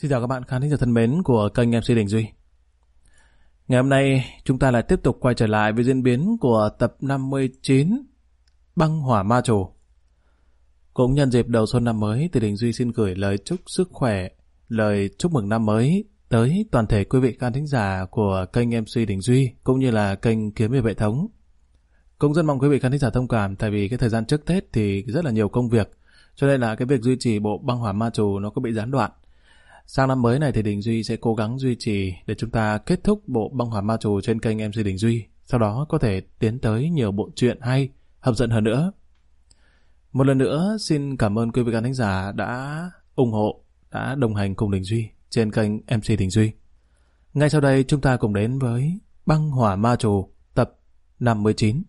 Xin chào các bạn khán thính giả thân mến của kênh MC Đình Duy. Ngày hôm nay chúng ta lại tiếp tục quay trở lại với diễn biến của tập 59 Băng Hỏa Ma Trù. Cũng nhân dịp đầu xuân năm mới thì Đình Duy xin gửi lời chúc sức khỏe, lời chúc mừng năm mới tới toàn thể quý vị khán thính giả của kênh MC Đình Duy cũng như là kênh Kiếm Hiệp Hệ Thống. Cũng rất mong quý vị khán thính giả thông cảm, tại vì cái thời gian trước Tết thì rất là nhiều công việc, cho nên là cái việc duy trì bộ Băng Hỏa Ma Trù nó có bị gián đoạn. Sang năm mới này thì Đình Duy sẽ cố gắng duy trì để chúng ta kết thúc bộ Băng Hỏa Ma Trù trên kênh MC Đình Duy, sau đó có thể tiến tới nhiều bộ truyện hay, hấp dẫn hơn nữa. Một lần nữa xin cảm ơn quý vị khán thính giả đã ủng hộ, đã đồng hành cùng Đình Duy trên kênh MC Đình Duy. Ngay sau đây chúng ta cùng đến với Băng Hỏa Ma Trù tập 59.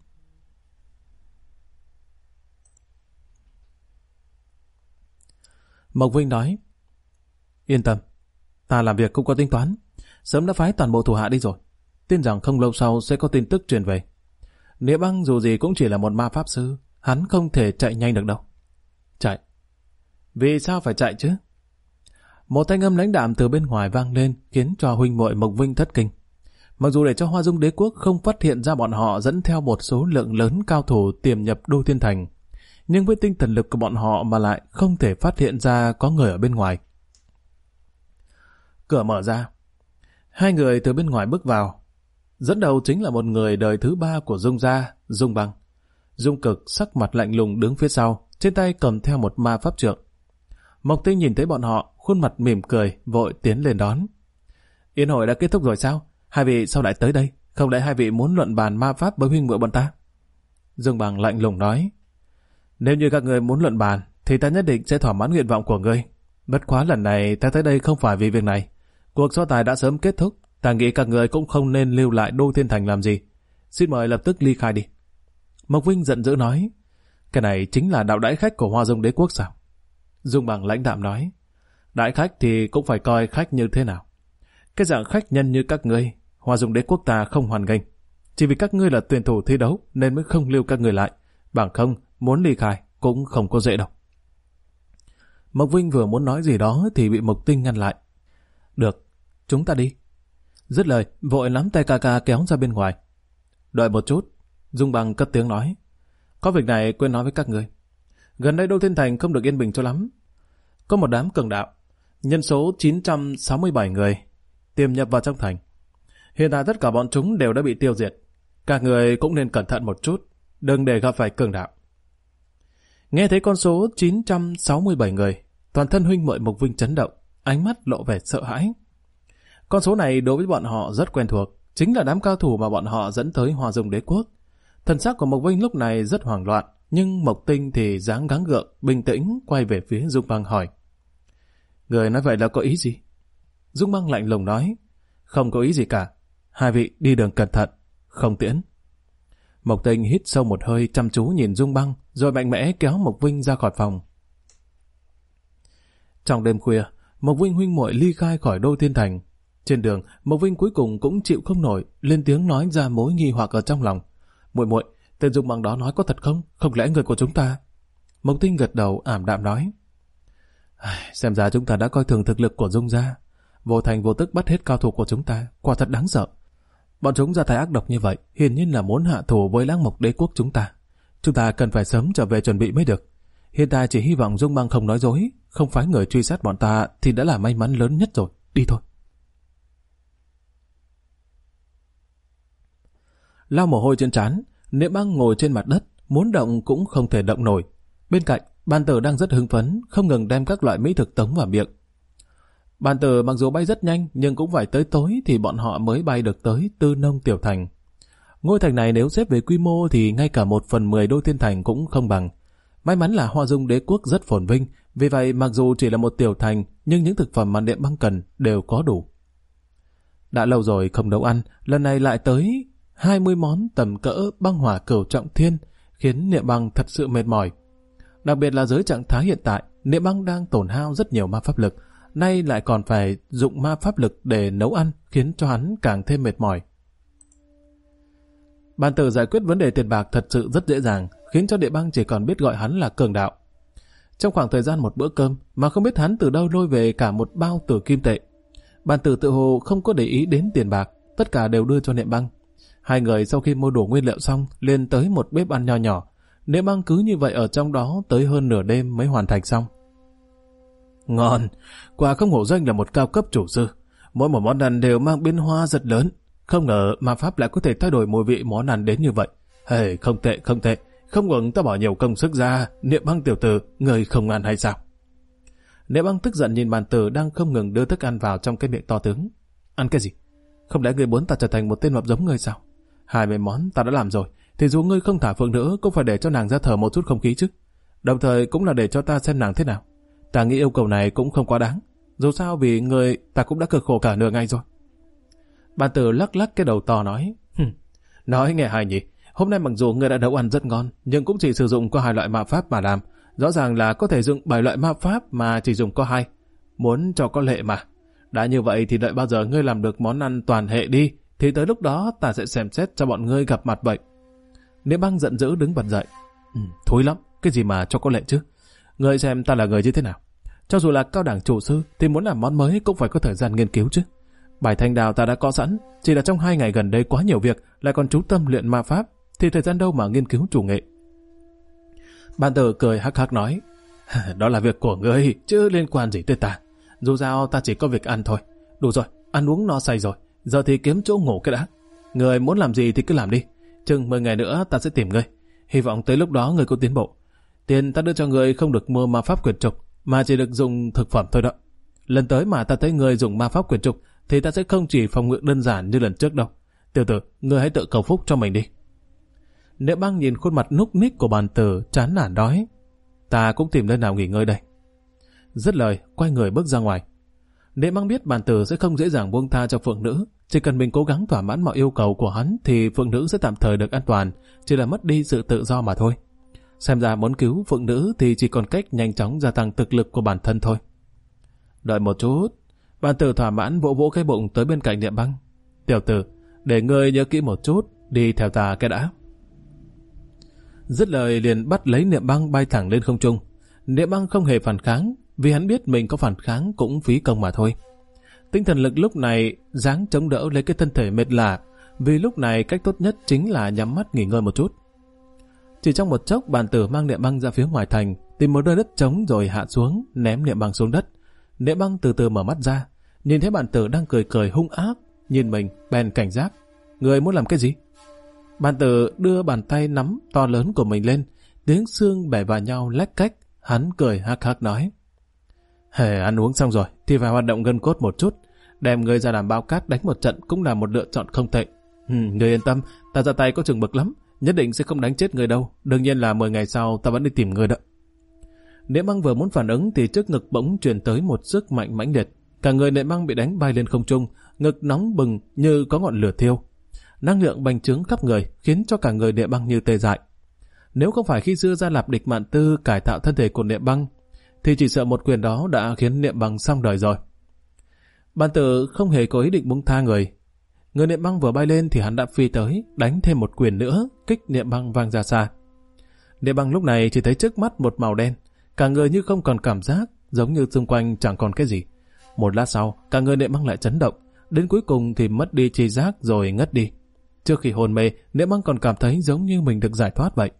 Mộc Vinh nói: Yên tâm, ta làm việc cũng có tính toán, sớm đã phái toàn bộ thủ hạ đi rồi, tin rằng không lâu sau sẽ có tin tức truyền về. Nghĩa Băng dù gì cũng chỉ là một ma pháp sư, hắn không thể chạy nhanh được đâu. Chạy? Vì sao phải chạy chứ? Một thanh âm lãnh đạm từ bên ngoài vang lên khiến cho huynh muội Mộc Vinh thất kinh. Mặc dù để cho Hoa Dung Đế Quốc không phát hiện ra bọn họ dẫn theo một số lượng lớn cao thủ tiềm nhập Đô Thiên Thành, nhưng với tinh thần lực của bọn họ mà lại không thể phát hiện ra có người ở bên ngoài. Cửa mở ra, hai người từ bên ngoài bước vào. Dẫn đầu chính là một người đời thứ ba của Dung gia, Dung Băng. Dung Cực sắc mặt lạnh lùng đứng phía sau, trên tay cầm theo một ma pháp trượng. Mộc Tinh nhìn thấy bọn họ, khuôn mặt mỉm cười, vội tiến lên đón. Yến hội đã kết thúc rồi sao? Hai vị sao lại tới đây? Không lẽ hai vị muốn luận bàn ma pháp với huynh muội bọn ta? Dung Băng lạnh lùng nói: Nếu như các người muốn luận bàn, thì ta nhất định sẽ thỏa mãn nguyện vọng của ngươi. Bất quá lần này ta tới đây không phải vì việc này. Cuộc so tài đã sớm kết thúc, ta nghĩ các người cũng không nên lưu lại Đô Thiên Thành làm gì. Xin mời lập tức ly khai đi. Mộc Vinh giận dữ nói: Cái này chính là đạo đãi khách của Hoa Dung Đế Quốc sao? Dung Bằng lãnh đạm nói: Đãi khách thì cũng phải coi khách như thế nào. Cái dạng khách nhân như các ngươi, Hoa Dung Đế Quốc ta không hoan nghênh. Chỉ vì các ngươi là tuyển thủ thi đấu nên mới không lưu các người lại. Bằng không, muốn ly khai cũng không có dễ đâu. Mộc Vinh vừa muốn nói gì đó thì bị Mộc Tinh ngăn lại. Được, chúng ta đi. Dứt lời, vội nắm tay ca ca kéo ra bên ngoài. Đợi một chút, Dung Bằng cất tiếng nói: Có việc này quên nói với các người. Gần đây Đô Thiên Thành không được yên bình cho lắm. Có một đám cường đạo, nhân số 967 người, tiềm nhập vào trong thành. Hiện tại tất cả bọn chúng đều đã bị tiêu diệt. Các người cũng nên cẩn thận một chút, đừng để gặp phải cường đạo. Nghe thấy con số 967 người, toàn thân huynh muội Mộc Vinh chấn động, ánh mắt lộ vẻ sợ hãi. Con số này đối với bọn họ rất quen thuộc, chính là đám cao thủ mà bọn họ dẫn tới Hoa Dung Đế Quốc. Thần sắc của Mộc Vinh lúc này rất hoảng loạn, nhưng Mộc Tinh thì dáng gắng gượng, bình tĩnh quay về phía Dung Băng hỏi: Người nói vậy là có ý gì? Dung Băng lạnh lùng nói: Không có ý gì cả, hai vị đi đường cẩn thận, không tiễn. Mộc Tinh hít sâu một hơi chăm chú nhìn Dung Băng, rồi mạnh mẽ kéo Mộc Vinh ra khỏi phòng. Trong đêm khuya, Mộc Vinh huynh muội ly khai khỏi Đô Thiên Thành. Trên đường, Mộc Vinh cuối cùng cũng chịu không nổi, lên tiếng nói ra mối nghi hoặc ở trong lòng. Muội muội, tên Dung Băng đó nói có thật không? Không lẽ người của chúng ta? Mộc Tinh gật đầu ảm đạm nói: Xem ra chúng ta đã coi thường thực lực của Dung gia, vô thành vô tức bắt hết cao thủ của chúng ta, quả thật đáng sợ. Bọn chúng ra tay ác độc như vậy, hiển nhiên là muốn hạ thủ với Lãng Mộc Đế Quốc chúng ta. Chúng ta cần phải sớm trở về chuẩn bị mới được. Hiện tại chỉ hy vọng Dung Băng không nói dối, không phái người truy sát bọn ta thì đã là may mắn lớn nhất rồi. Đi thôi. Lau mồ hôi trên trán, Niệm Băng ngồi trên mặt đất, muốn động cũng không thể động nổi. Bên cạnh, Bàn Tử đang rất hưng phấn, không ngừng đem các loại mỹ thực tống vào miệng. Bàn Tử mặc dù bay rất nhanh, nhưng cũng phải tới tối thì bọn họ mới bay được tới Tư Nông Tiểu Thành. Ngôi thành này nếu xếp về quy mô thì ngay cả 1/10 Đô Thiên Thành cũng không bằng. May mắn là Hoa Dung Đế Quốc rất phồn vinh, vì vậy mặc dù chỉ là một tiểu thành, nhưng những thực phẩm mà Niệm Băng cần đều có đủ. Đã lâu rồi không nấu ăn, lần này lại tới 20 món tầm cỡ băng hỏa cửu trọng thiên, khiến Niệm Băng thật sự mệt mỏi. Đặc biệt là dưới trạng thái hiện tại, Niệm Băng đang tổn hao rất nhiều ma pháp lực, nay lại còn phải dụng ma pháp lực để nấu ăn, khiến cho hắn càng thêm mệt mỏi. Bàn Tử giải quyết vấn đề tiền bạc thật sự rất dễ dàng, khiến cho Niệm Băng chỉ còn biết gọi hắn là cường đạo. trong khoảng thời gian một bữa cơm mà không biết hắn từ đâu lôi về cả một bao tử kim tệ. Bàn tử tự hồ không có để ý đến tiền bạc, tất cả đều đưa cho Niệm Băng. Hai người sau khi mua đủ nguyên liệu xong liền tới một bếp ăn nho nhỏ. Niệm Băng cứ như vậy ở trong đó tới hơn nửa đêm mới hoàn thành xong. Ngon, quả không hổ danh là một cao cấp chủ sư. Mỗi một món ăn đều mang biến hóa rất lớn. Không ngờ ma pháp lại có thể thay đổi mùi vị món ăn đến như vậy. Hey, không tệ, không tệ. Không ngừng ta bỏ nhiều công sức ra. Niệm Băng tiểu tử, người không ăn hay sao? Niệm Băng tức giận nhìn bàn tử đang không ngừng đưa thức ăn vào trong cái miệng to tướng. Ăn cái gì? Không lẽ ngươi muốn ta trở thành một tên mập giống ngươi sao? 20 món ta đã làm rồi, thì dù ngươi không thả phượng nữa cũng phải để cho nàng ra thở một chút không khí chứ. Đồng thời cũng là để cho ta xem nàng thế nào. Ta nghĩ yêu cầu này cũng không quá đáng. Dù sao vì người ta cũng đã cực khổ cả nửa ngày rồi. Bàn tử lắc lắc cái đầu to nói. Nói nghe hay nhỉ. Hôm nay mặc dù ngươi đã nấu ăn rất ngon, nhưng cũng chỉ sử dụng có 2 loại ma pháp mà làm. Rõ ràng là có thể dùng 7 loại ma pháp mà chỉ dùng có 2. Muốn cho có lệ mà. Đã như vậy thì đợi bao giờ ngươi làm được món ăn toàn hệ đi, thì tới lúc đó ta sẽ xem xét cho bọn ngươi gặp mặt vậy. Niệm Băng giận dữ đứng bật dậy. Thối lắm, cái gì mà cho có lệ chứ? Ngươi xem ta là người như thế nào? Cho dù là cao đẳng chủ sư thì muốn làm món mới cũng phải có thời gian nghiên cứu chứ. Bài thanh đào ta đã có sẵn, chỉ là trong 2 ngày gần đây quá nhiều việc, lại còn chú tâm luyện ma pháp, thì thời gian đâu mà nghiên cứu chủ nghệ. Bàn tử cười hắc hắc nói. Đó là việc của ngươi, chứ liên quan gì tới ta. Dù sao ta chỉ có việc ăn thôi. Đủ rồi, ăn uống no say rồi, giờ thì kiếm chỗ ngủ cái đã. Người muốn làm gì thì cứ làm đi. Chừng 10 ngày nữa ta sẽ tìm ngươi. Hy vọng tới lúc đó ngươi có tiến bộ. Tiền ta đưa cho ngươi không được mua ma pháp quyển trục, mà chỉ được dùng thực phẩm thôi đó. Lần tới mà ta thấy ngươi dùng ma pháp quyển trục thì ta sẽ không chỉ phòng ngự đơn giản như lần trước đâu. Tiểu tử, ngươi hãy tự cầu phúc cho mình đi. Niệm Băng nhìn khuôn mặt núc ních của bàn tử chán nản nói. Ta cũng tìm nơi nào nghỉ ngơi đây. Dứt lời, quay người bước ra ngoài. Niệm Băng biết bàn tử sẽ không dễ dàng buông tha cho phượng nữ. Chỉ cần mình cố gắng thỏa mãn mọi yêu cầu của hắn thì phượng nữ sẽ tạm thời được an toàn, chỉ là mất đi sự tự do mà thôi. Xem ra muốn cứu phượng nữ thì chỉ còn cách nhanh chóng gia tăng thực lực của bản thân thôi. Đợi một chút. Bàn tử thỏa mãn vỗ vỗ cái bụng tới bên cạnh Niệm Băng. Tiểu tử, để ngươi nhớ kỹ một chút, đi theo ta cái đã. Dứt lời liền bắt lấy Niệm Băng bay thẳng lên không trung. Niệm Băng không hề phản kháng, vì hắn biết mình có phản kháng cũng phí công mà thôi. Tinh thần lực lúc này dáng chống đỡ lấy cái thân thể mệt lả, vì lúc này cách tốt nhất chính là nhắm mắt nghỉ ngơi một chút. Chỉ trong một chốc, bàn tử mang Niệm Băng ra phía ngoài thành, tìm một nơi đất trống rồi hạ xuống, ném Niệm Băng xuống đất. Niệm Băng từ từ mở mắt ra, nhìn thấy bàn tử đang cười cười hung ác, nhìn mình bèn cảnh giác. Người muốn làm cái gì? Bàn tử đưa bàn tay nắm to lớn của mình lên, tiếng xương bẻ vào nhau lách cách, hắn cười hắc hắc nói. Hề ăn uống xong rồi thì phải hoạt động gân cốt một chút, đem người ra làm bao cát đánh một trận cũng là một lựa chọn không tệ. Người yên tâm, ta ra tay có chừng mực lắm, nhất định sẽ không đánh chết người đâu, đương nhiên là 10 ngày sau ta vẫn đi tìm người đó. Niệm Băng vừa muốn phản ứng thì trước ngực bỗng truyền tới một sức mạnh mãnh liệt, cả người Niệm Băng bị đánh bay lên không trung, ngực nóng bừng như có ngọn lửa thiêu. Năng lượng bành trướng khắp người khiến cho cả người Niệm Băng như tê dại. Nếu không phải khi xưa Gia Lạp Địch Mạn Tư cải tạo thân thể của Niệm Băng thì chỉ sợ một quyền đó đã khiến Niệm Băng xong đời rồi. Bàn tử không hề có ý định buông tha người. Người Niệm Băng vừa bay lên thì hắn đã phi tới, đánh thêm một quyền nữa, kích Niệm Băng vang ra xa. Niệm Băng lúc này chỉ thấy trước mắt một màu đen, cả người như không còn cảm giác, giống như xung quanh chẳng còn cái gì. Một lát sau, cả người Niệm Băng lại chấn động, đến cuối cùng thì mất đi tri giác rồi ngất đi. Trước khi hôn mê, Niệm Băng còn cảm thấy giống như mình được giải thoát vậy.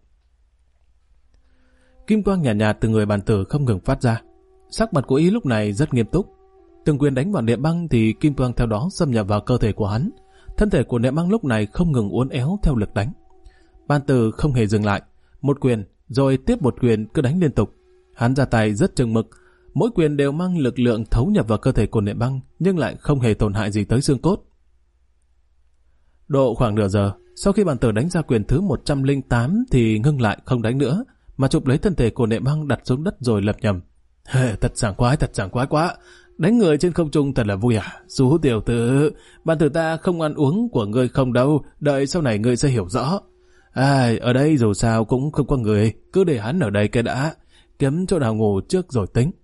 Kim quang nhạt nhạt từ người bàn tử không ngừng phát ra. Sắc mặt của y lúc này rất nghiêm túc. Từng quyền đánh vào Niệm Băng thì kim quang theo đó xâm nhập vào cơ thể của hắn. Thân thể của Niệm Băng lúc này không ngừng uốn éo theo lực đánh. Bàn tử không hề dừng lại, một quyền rồi tiếp một quyền cứ đánh liên tục. Hắn ra tay rất chừng mực, mỗi quyền đều mang lực lượng thấu nhập vào cơ thể của Niệm Băng, nhưng lại không hề tổn hại gì tới xương cốt. Độ khoảng nửa giờ, sau khi bàn tử đánh ra quyền thứ 108 thì ngưng lại không đánh nữa, mà chụp lấy thân thể của Niệm Băng đặt xuống đất rồi lẩm nhẩm. Thật sảng khoái quá. Đánh người trên không trung thật là vui à? Xú tiểu tử, bàn tử ta không ăn uống của ngươi không đâu, đợi sau này ngươi sẽ hiểu rõ. Ở đây dù sao cũng không có người, cứ để hắn ở đây cái đã, kiếm chỗ nào ngủ trước rồi tính.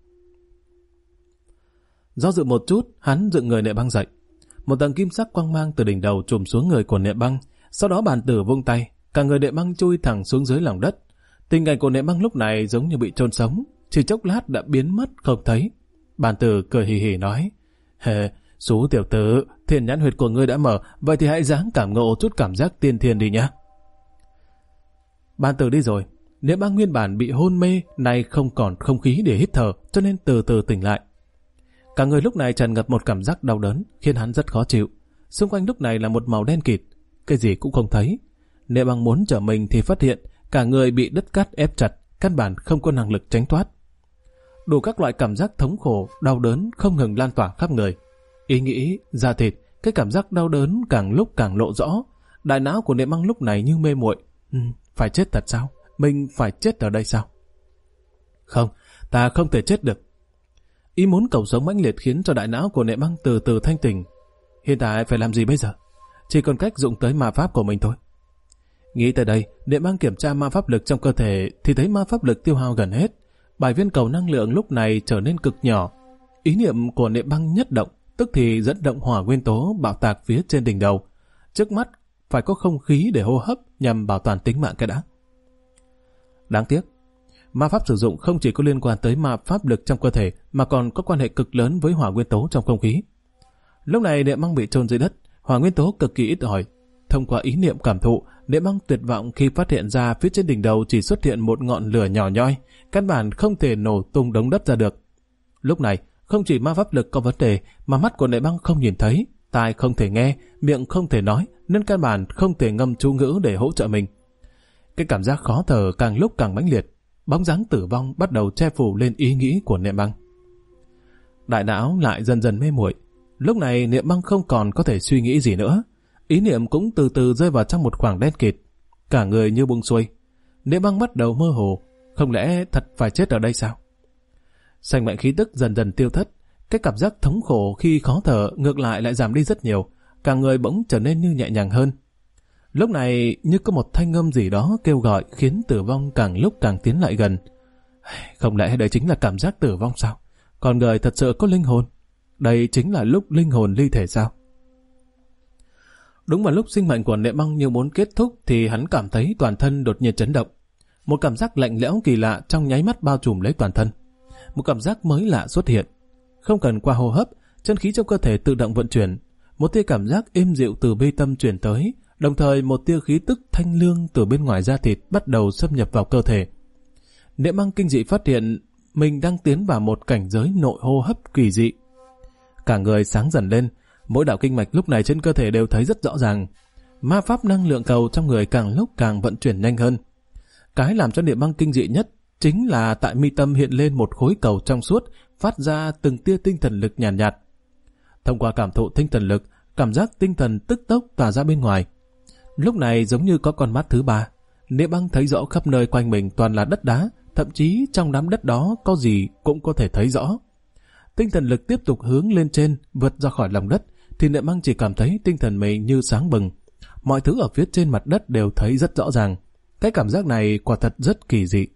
Do dự một chút, hắn dựng người Niệm Băng dậy. Một tầng kim sắc quang mang từ đỉnh đầu trùm xuống người của Niệm Băng, sau đó bàn tử vung tay, cả người Niệm Băng chui thẳng xuống dưới lòng đất. Tình cảnh của Niệm Băng lúc này giống như bị chôn sống, chỉ chốc lát đã biến mất không thấy. Bàn tử cười hì hì nói, Sú tiểu tử, thiên nhãn huyệt của ngươi đã mở, vậy thì hãy dáng cảm ngộ chút cảm giác tiên thiên đi nhá. Bàn tử đi rồi, Niệm Băng nguyên bản bị hôn mê, nay không còn không khí để hít thở, cho nên từ từ tỉnh lại. Cả người lúc này tràn ngập một cảm giác đau đớn, khiến hắn rất khó chịu. Xung quanh lúc này là một màu đen kịt, cái gì cũng không thấy. Niệm Băng muốn trở mình thì phát hiện cả người bị đất cát ép chặt, căn bản không có năng lực tránh thoát. Đủ các loại cảm giác thống khổ, đau đớn không ngừng lan tỏa khắp người. Ý nghĩ, da thịt, cái cảm giác đau đớn càng lúc càng lộ rõ. Đại não của Niệm Băng lúc này như mê muội. Phải chết thật sao? Mình phải chết ở đây sao? Không, ta không thể chết được. Ý muốn cầu sống mãnh liệt khiến cho đại não của Niệm Băng từ từ thanh tỉnh. Hiện tại phải làm gì bây giờ? Chỉ còn cách dụng tới ma pháp của mình thôi. Nghĩ tới đây, Niệm Băng kiểm tra ma pháp lực trong cơ thể thì thấy ma pháp lực tiêu hao gần hết. 7 viên cầu năng lượng lúc này trở nên cực nhỏ. Ý niệm của Niệm Băng nhất động, tức thì dẫn động hỏa nguyên tố bạo tạc phía trên đỉnh đầu. Trước mắt phải có không khí để hô hấp nhằm bảo toàn tính mạng cái đã. Đáng tiếc, ma pháp sử dụng không chỉ có liên quan tới ma pháp lực trong cơ thể mà còn có quan hệ cực lớn với hỏa nguyên tố trong không khí. Lúc này Niệm Băng bị chôn dưới đất, hỏa nguyên tố cực kỳ ít ỏi. Thông qua ý niệm cảm thụ, Niệm Băng tuyệt vọng khi phát hiện ra phía trên đỉnh đầu chỉ xuất hiện một ngọn lửa nhỏ nhoi, căn bản không thể nổ tung đống đất ra được. Lúc này, không chỉ ma pháp lực có vấn đề mà mắt của Niệm Băng không nhìn thấy, tai không thể nghe, miệng không thể nói, nên căn bản không thể ngâm chú ngữ để hỗ trợ mình. Cái cảm giác khó thở càng lúc càng mãnh liệt, bóng dáng tử vong bắt đầu che phủ lên ý nghĩ của Niệm Băng. Đại não lại dần dần mê muội. Lúc này Niệm Băng không còn có thể suy nghĩ gì nữa. Ý niệm cũng từ từ rơi vào trong một khoảng đen kịt. Cả người như buông xuôi. Niệm Băng bắt đầu mơ hồ. Không lẽ thật phải chết ở đây sao? Sinh mệnh khí tức dần dần tiêu thất. Cái cảm giác thống khổ khi khó thở ngược lại giảm đi rất nhiều. Cả người bỗng trở nên như nhẹ nhàng hơn. Lúc này như có một thanh âm gì đó kêu gọi khiến tử vong càng lúc càng tiến lại gần. Không lẽ đây chính là cảm giác tử vong sao? Con người thật sự có linh hồn? Đây chính là lúc linh hồn ly thể sao? Đúng vào lúc sinh mệnh của Niệm Băng như muốn kết thúc thì hắn cảm thấy toàn thân đột nhiên chấn động. Một cảm giác lạnh lẽo kỳ lạ trong nháy mắt bao trùm lấy toàn thân. Một cảm giác mới lạ xuất hiện. Không cần qua hô hấp, chân khí trong cơ thể tự động vận chuyển. Một tia cảm giác êm dịu từ bi tâm chuyển tới, đồng thời một tia khí tức thanh lương từ bên ngoài da thịt bắt đầu xâm nhập vào cơ thể. Niệm Băng kinh dị phát hiện mình đang tiến vào một cảnh giới nội hô hấp kỳ dị. Cả người sáng dần lên, mỗi đạo kinh mạch lúc này trên cơ thể đều thấy rất rõ ràng. Ma pháp năng lượng cầu trong người càng lúc càng vận chuyển nhanh hơn. Cái làm cho Niệm Băng kinh dị nhất chính là tại mi tâm hiện lên một khối cầu trong suốt, phát ra từng tia tinh thần lực nhàn nhạt. Thông qua cảm thụ tinh thần lực, cảm giác tinh thần tức tốc tỏa ra bên ngoài. Lúc này giống như có con mắt thứ ba, Niệm Băng thấy rõ khắp nơi quanh mình toàn là đất đá, thậm chí trong đám đất đó có gì cũng có thể thấy rõ. Tinh thần lực tiếp tục hướng lên trên, vượt ra khỏi lòng đất, thì Niệm Băng chỉ cảm thấy tinh thần mình như sáng bừng. Mọi thứ ở phía trên mặt đất đều thấy rất rõ ràng. Cái cảm giác này quả thật rất kỳ dị.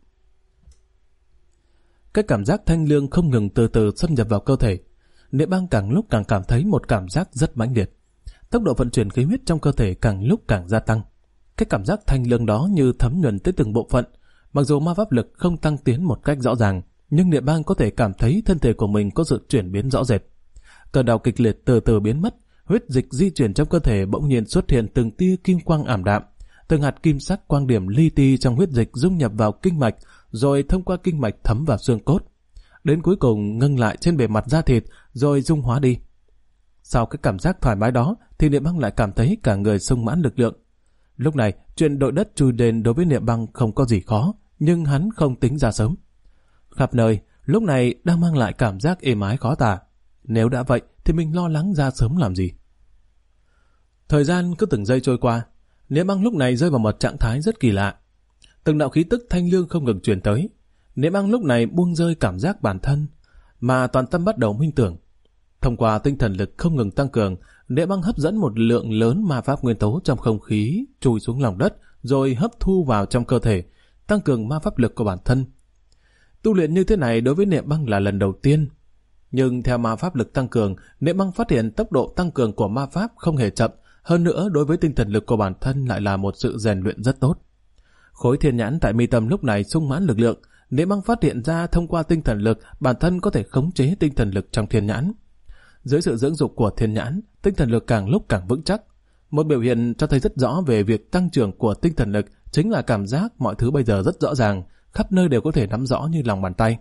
Cái cảm giác thanh lương không ngừng từ từ xâm nhập vào cơ thể. Niệm Băng càng lúc càng cảm thấy một cảm giác rất mãnh liệt. Tốc độ vận chuyển khí huyết trong cơ thể càng lúc càng gia tăng. Cái cảm giác thanh lương đó như thấm nhuần tới từng bộ phận. Mặc dù ma pháp lực không tăng tiến một cách rõ ràng, nhưng Niệm Băng có thể cảm thấy thân thể của mình có sự chuyển biến rõ rệt. Cơn đau kịch liệt từ từ biến mất, huyết dịch di chuyển trong cơ thể bỗng nhiên xuất hiện từng tia kim quang ảm đạm, từng hạt kim sắc quang điểm li ti trong huyết dịch dung nhập vào kinh mạch, rồi thông qua kinh mạch thấm vào xương cốt, đến cuối cùng ngưng lại trên bề mặt da thịt, rồi dung hóa đi. Sau cái cảm giác thoải mái đó, thì Niệm Băng lại cảm thấy cả người sung mãn lực lượng. Lúc này, chuyện đội đất chui đền đối với Niệm Băng không có gì khó, nhưng hắn không tính ra sớm. Khắp nơi, lúc này đang mang lại cảm giác êm ái khó tả. Nếu đã vậy, thì mình lo lắng ra sớm làm gì? Thời gian cứ từng giây trôi qua, Niệm Băng lúc này rơi vào một trạng thái rất kỳ lạ. Từng đạo khí tức thanh lương không ngừng truyền tới. Niệm Băng lúc này buông rơi cảm giác bản thân, mà toàn tâm bắt đầu minh tưởng. Thông qua tinh thần lực không ngừng tăng cường, Niệm Băng hấp dẫn một lượng lớn ma pháp nguyên tố trong không khí chui xuống lòng đất, rồi hấp thu vào trong cơ thể, tăng cường ma pháp lực của bản thân. Tu luyện như thế này đối với Niệm Băng là lần đầu tiên. Nhưng theo ma pháp lực tăng cường, Niệm Băng phát hiện tốc độ tăng cường của ma pháp không hề chậm, hơn nữa đối với tinh thần lực của bản thân lại là một sự rèn luyện rất tốt. Khối thiên nhãn tại mi tâm lúc này sung mãn lực lượng, Niệm Băng phát hiện ra thông qua tinh thần lực, bản thân có thể khống chế tinh thần lực trong thiên nhãn. Dưới sự dưỡng dục của thiên nhãn, tinh thần lực càng lúc càng vững chắc. Một biểu hiện cho thấy rất rõ về việc tăng trưởng của tinh thần lực chính là cảm giác mọi thứ bây giờ rất rõ ràng, khắp nơi đều có thể nắm rõ như lòng bàn tay.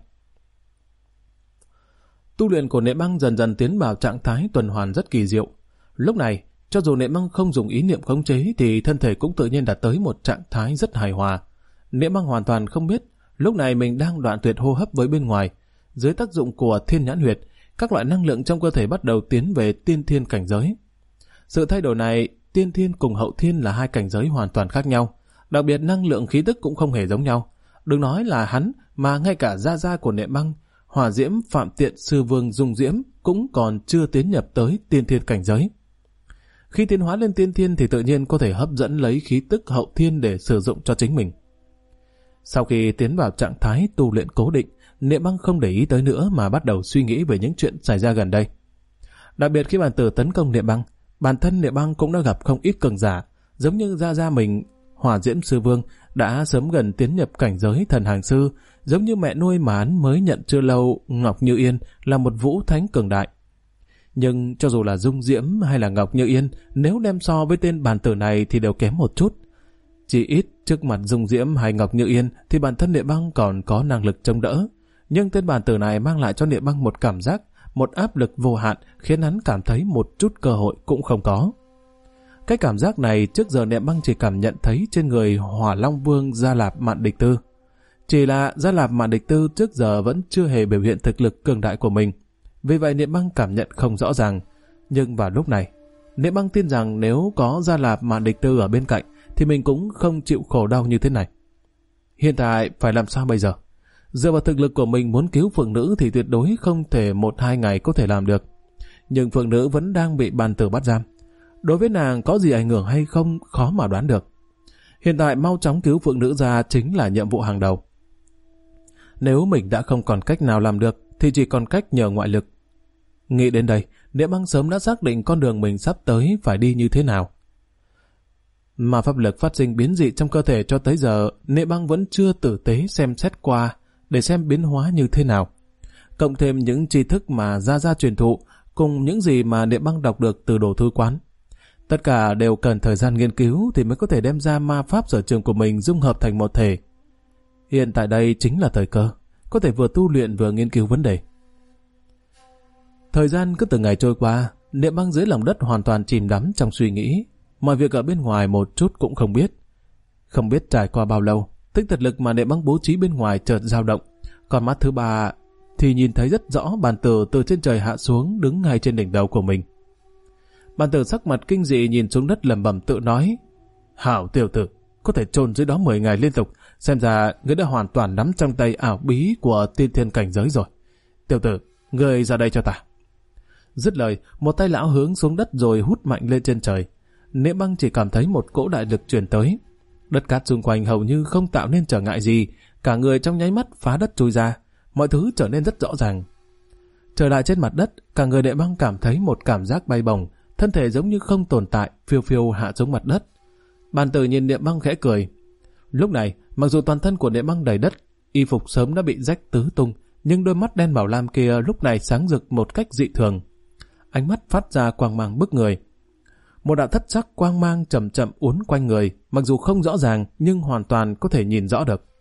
Tu luyện của Niệm Băng dần dần tiến vào trạng thái tuần hoàn rất kỳ diệu. Lúc này, cho dù Niệm Băng không dùng ý niệm khống chế thì thân thể cũng tự nhiên đạt tới một trạng thái rất hài hòa. Niệm Băng hoàn toàn không biết lúc này mình đang đoạn tuyệt hô hấp với bên ngoài. Dưới tác dụng của thiên nhãn huyệt, các loại năng lượng trong cơ thể bắt đầu tiến về tiên thiên cảnh giới. Sự thay đổi này, tiên thiên cùng hậu thiên là hai cảnh giới hoàn toàn khác nhau. Đặc biệt năng lượng khí tức cũng không hề giống nhau. Đừng nói là hắn, mà ngay cả gia của Niệm Băng, Hỏa Diễm Phạm Tiện Sư Vương Dung Diễm cũng còn chưa tiến nhập tới tiên thiên cảnh giới. Khi tiến hóa lên tiên thiên thì tự nhiên có thể hấp dẫn lấy khí tức hậu thiên để sử dụng cho chính mình. Sau khi tiến vào trạng thái tu luyện cố định, Niệm Băng không để ý tới nữa mà bắt đầu suy nghĩ về những chuyện xảy ra gần đây. Đặc biệt khi Bàn Tử tấn công Niệm Băng, bản thân Niệm Băng cũng đã gặp không ít cường giả, giống như gia mình, Hỏa Diễm Sư Vương đã sớm gần tiến nhập cảnh giới thần hàng sư, giống như mẹ nuôi mà hắn mới nhận chưa lâu, Ngọc Như Yên là một vũ thánh cường đại. Nhưng cho dù là Dung Diễm hay là Ngọc Như Yên, nếu đem so với tên Bàn Tử này thì đều kém một chút. Chỉ ít trước mặt Dung Diễm hay Ngọc Như Yên thì bản thân Niệm Băng còn có năng lực chống đỡ. Nhưng tên Bàn Tử này mang lại cho Niệm Băng một cảm giác, một áp lực vô hạn khiến hắn cảm thấy một chút cơ hội cũng không có. Cái cảm giác này trước giờ Niệm Băng chỉ cảm nhận thấy trên người Hỏa Long Vương Gia Lạp Mạn Địch Tư. Chỉ là Gia Lạp Mạn Địch Tư trước giờ vẫn chưa hề biểu hiện thực lực cường đại của mình. Vì vậy Niệm Băng cảm nhận không rõ ràng. Nhưng vào lúc này, Niệm Băng tin rằng nếu có Gia Lạp Mạn Địch Tư ở bên cạnh thì mình cũng không chịu khổ đau như thế này. Hiện tại phải làm sao bây giờ? Dựa vào thực lực của mình muốn cứu Phượng Nữ thì tuyệt đối không thể 1-2 ngày có thể làm được. Nhưng Phượng Nữ vẫn đang bị Bàn Tử bắt giam. Đối với nàng có gì ảnh hưởng hay không khó mà đoán được. Hiện tại mau chóng cứu Phượng Nữ ra chính là nhiệm vụ hàng đầu. Nếu mình đã không còn cách nào làm được thì chỉ còn cách nhờ ngoại lực. Nghĩ đến đây, Niệm Băng sớm đã xác định con đường mình sắp tới phải đi như thế nào. Mà pháp lực phát sinh biến dị trong cơ thể cho tới giờ, Niệm Băng vẫn chưa tử tế xem xét qua để xem biến hóa như thế nào. Cộng thêm những tri thức mà Gia truyền thụ cùng những gì mà Niệm Băng đọc được từ đồ thư quán. Tất cả đều cần thời gian nghiên cứu thì mới có thể đem ra ma pháp sở trường của mình dung hợp thành một thể. Hiện tại đây chính là thời cơ, có thể vừa tu luyện vừa nghiên cứu vấn đề. Thời gian cứ từng ngày trôi qua, Niệm Băng dưới lòng đất hoàn toàn chìm đắm trong suy nghĩ. Mọi việc ở bên ngoài một chút cũng không biết. Không biết trải qua bao lâu, tinh thần lực mà Niệm Băng bố trí bên ngoài chợt dao động. Còn mắt thứ ba thì nhìn thấy rất rõ Bàn Tử từ trên trời hạ xuống đứng ngay trên đỉnh đầu của mình. Bàn Tử sắc mặt kinh dị nhìn xuống đất lẩm bẩm tự nói: Hảo tiểu tử, có thể chôn dưới đó 10 ngày liên tục, xem ra ngươi đã hoàn toàn nắm trong tay ảo bí của tiên thiên cảnh giới rồi. Tiểu tử, ngươi ra đây cho ta. Dứt lời, một tay lão hướng xuống đất rồi hút mạnh lên trên trời. Niệm Băng chỉ cảm thấy một cỗ đại lực truyền tới. Đất cát xung quanh hầu như không tạo nên trở ngại gì, cả người trong nháy mắt phá đất trôi ra, mọi thứ trở nên rất rõ ràng. Trở lại trên mặt đất, cả người Niệm Băng cảm thấy một cảm giác bay bổng, thân thể giống như không tồn tại, phiêu phiêu hạ xuống mặt đất. Bàn Tử nhìn Niệm Băng khẽ cười. Lúc này, mặc dù toàn thân của Niệm Băng đầy đất, y phục sớm đã bị rách tứ tung, nhưng đôi mắt đen bảo lam kia lúc này sáng rực một cách dị thường. Ánh mắt phát ra quang mang bức người. Một đạo thất sắc quang mang chậm chậm uốn quanh người, mặc dù không rõ ràng nhưng hoàn toàn có thể nhìn rõ được.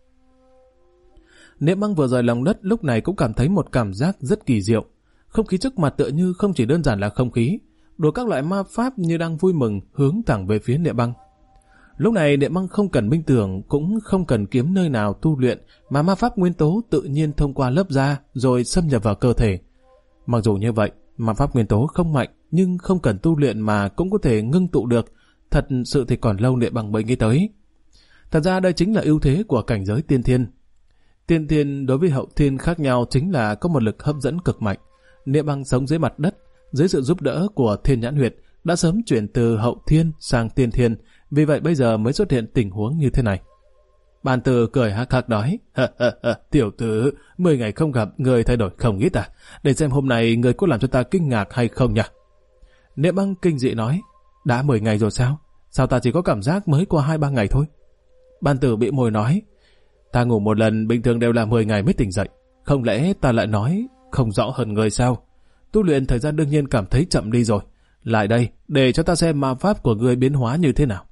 Niệm Băng vừa rời lòng đất lúc này cũng cảm thấy một cảm giác rất kỳ diệu. Không khí trước mặt tựa như không chỉ đơn giản là không khí, đủ các loại ma pháp như đang vui mừng hướng thẳng về phía Niệm Băng. Lúc này Niệm Băng không cần minh tưởng, cũng không cần kiếm nơi nào tu luyện, mà ma pháp nguyên tố tự nhiên thông qua lớp da rồi xâm nhập vào cơ thể. Mặc dù như vậy, ma pháp nguyên tố không mạnh, nhưng không cần tu luyện mà cũng có thể ngưng tụ được. Thật sự thì còn lâu Niệm Băng mới nghĩ tới. Thật ra đây chính là ưu thế của cảnh giới tiên thiên. Tiên thiên đối với hậu thiên khác nhau chính là có một lực hấp dẫn cực mạnh. Niệm Băng sống dưới mặt đất, dưới sự giúp đỡ của Thiên Nhãn Huyệt, đã sớm chuyển từ hậu thiên sang tiên thiên, vì vậy bây giờ mới xuất hiện tình huống như thế này. Bàn Tử cười hắc hắc nói: Tiểu tử, 10 ngày không gặp, người thay đổi không ít à? Để xem hôm nay người có làm cho ta kinh ngạc hay không nhỉ? Niệm Băng kinh dị nói: Đã 10 ngày rồi sao? Sao ta chỉ có cảm giác mới qua 2-3 ngày thôi? Bàn Tử bị môi nói: Ta ngủ một lần bình thường đều là 10 ngày mới tỉnh dậy. Không lẽ ta lại nói không rõ hơn người sao? Tu luyện thời gian đương nhiên cảm thấy chậm đi rồi. Lại đây, để cho ta xem ma pháp của ngươi biến hóa như thế nào.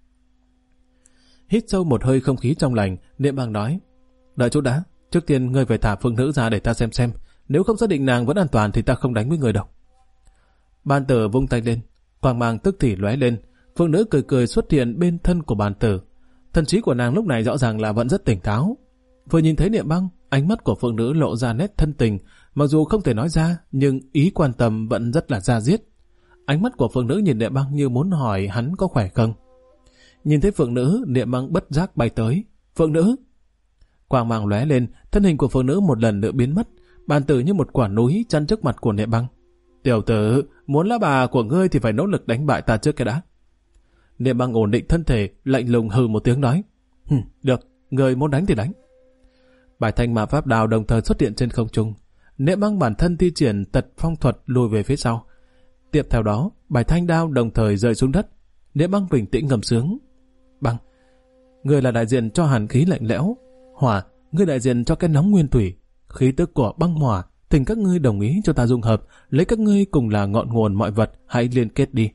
Hít sâu một hơi không khí trong lành, Niệm Băng nói, đợi chút đã, trước tiên ngươi phải thả Phượng Nữ ra để ta xem. Nếu không xác định nàng vẫn an toàn thì ta không đánh với người đâu. Bàn Tử vung tay lên, quang mang tức thì lóe lên, Phượng Nữ cười cười xuất hiện bên thân của Bàn Tử. Thần trí của nàng lúc này rõ ràng là vẫn rất tỉnh táo. Vừa nhìn thấy Niệm Băng, ánh mắt của Phượng Nữ lộ ra nét thân tình, mặc dù không thể nói ra, nhưng ý quan tâm vẫn rất là da diết. Ánh mắt của Phượng Nữ nhìn Niệm Băng như muốn hỏi hắn có khỏe không. Nhìn thấy Phượng Nữ, Niệm Băng bất giác bay tới. Phượng Nữ! Quang mang lóe lên, thân hình của Phượng Nữ một lần nữa biến mất, Bàn Tử như một quả núi chắn trước mặt của Niệm Băng. Tiểu tử, muốn lá bà của ngươi thì phải nỗ lực đánh bại ta trước cái đã. Niệm Băng ổn định thân thể, lạnh lùng hừ một tiếng nói, được, ngươi muốn đánh thì đánh. Bài thanh ma pháp đao đồng thời xuất hiện trên không trung. Niệm Băng bản thân thi triển tật phong thuật lùi về phía sau. Tiếp theo đó, bài thanh đao đồng thời rơi xuống đất. Niệm Băng bình tĩnh ngầm sướng. Băng, ngươi là đại diện cho hàn khí lạnh lẽo. Hỏa, ngươi đại diện cho cái nóng nguyên thủy. Khí tức của băng hỏa, thỉnh các ngươi đồng ý cho ta dung hợp, lấy các ngươi cùng là ngọn nguồn mọi vật, hãy liên kết đi.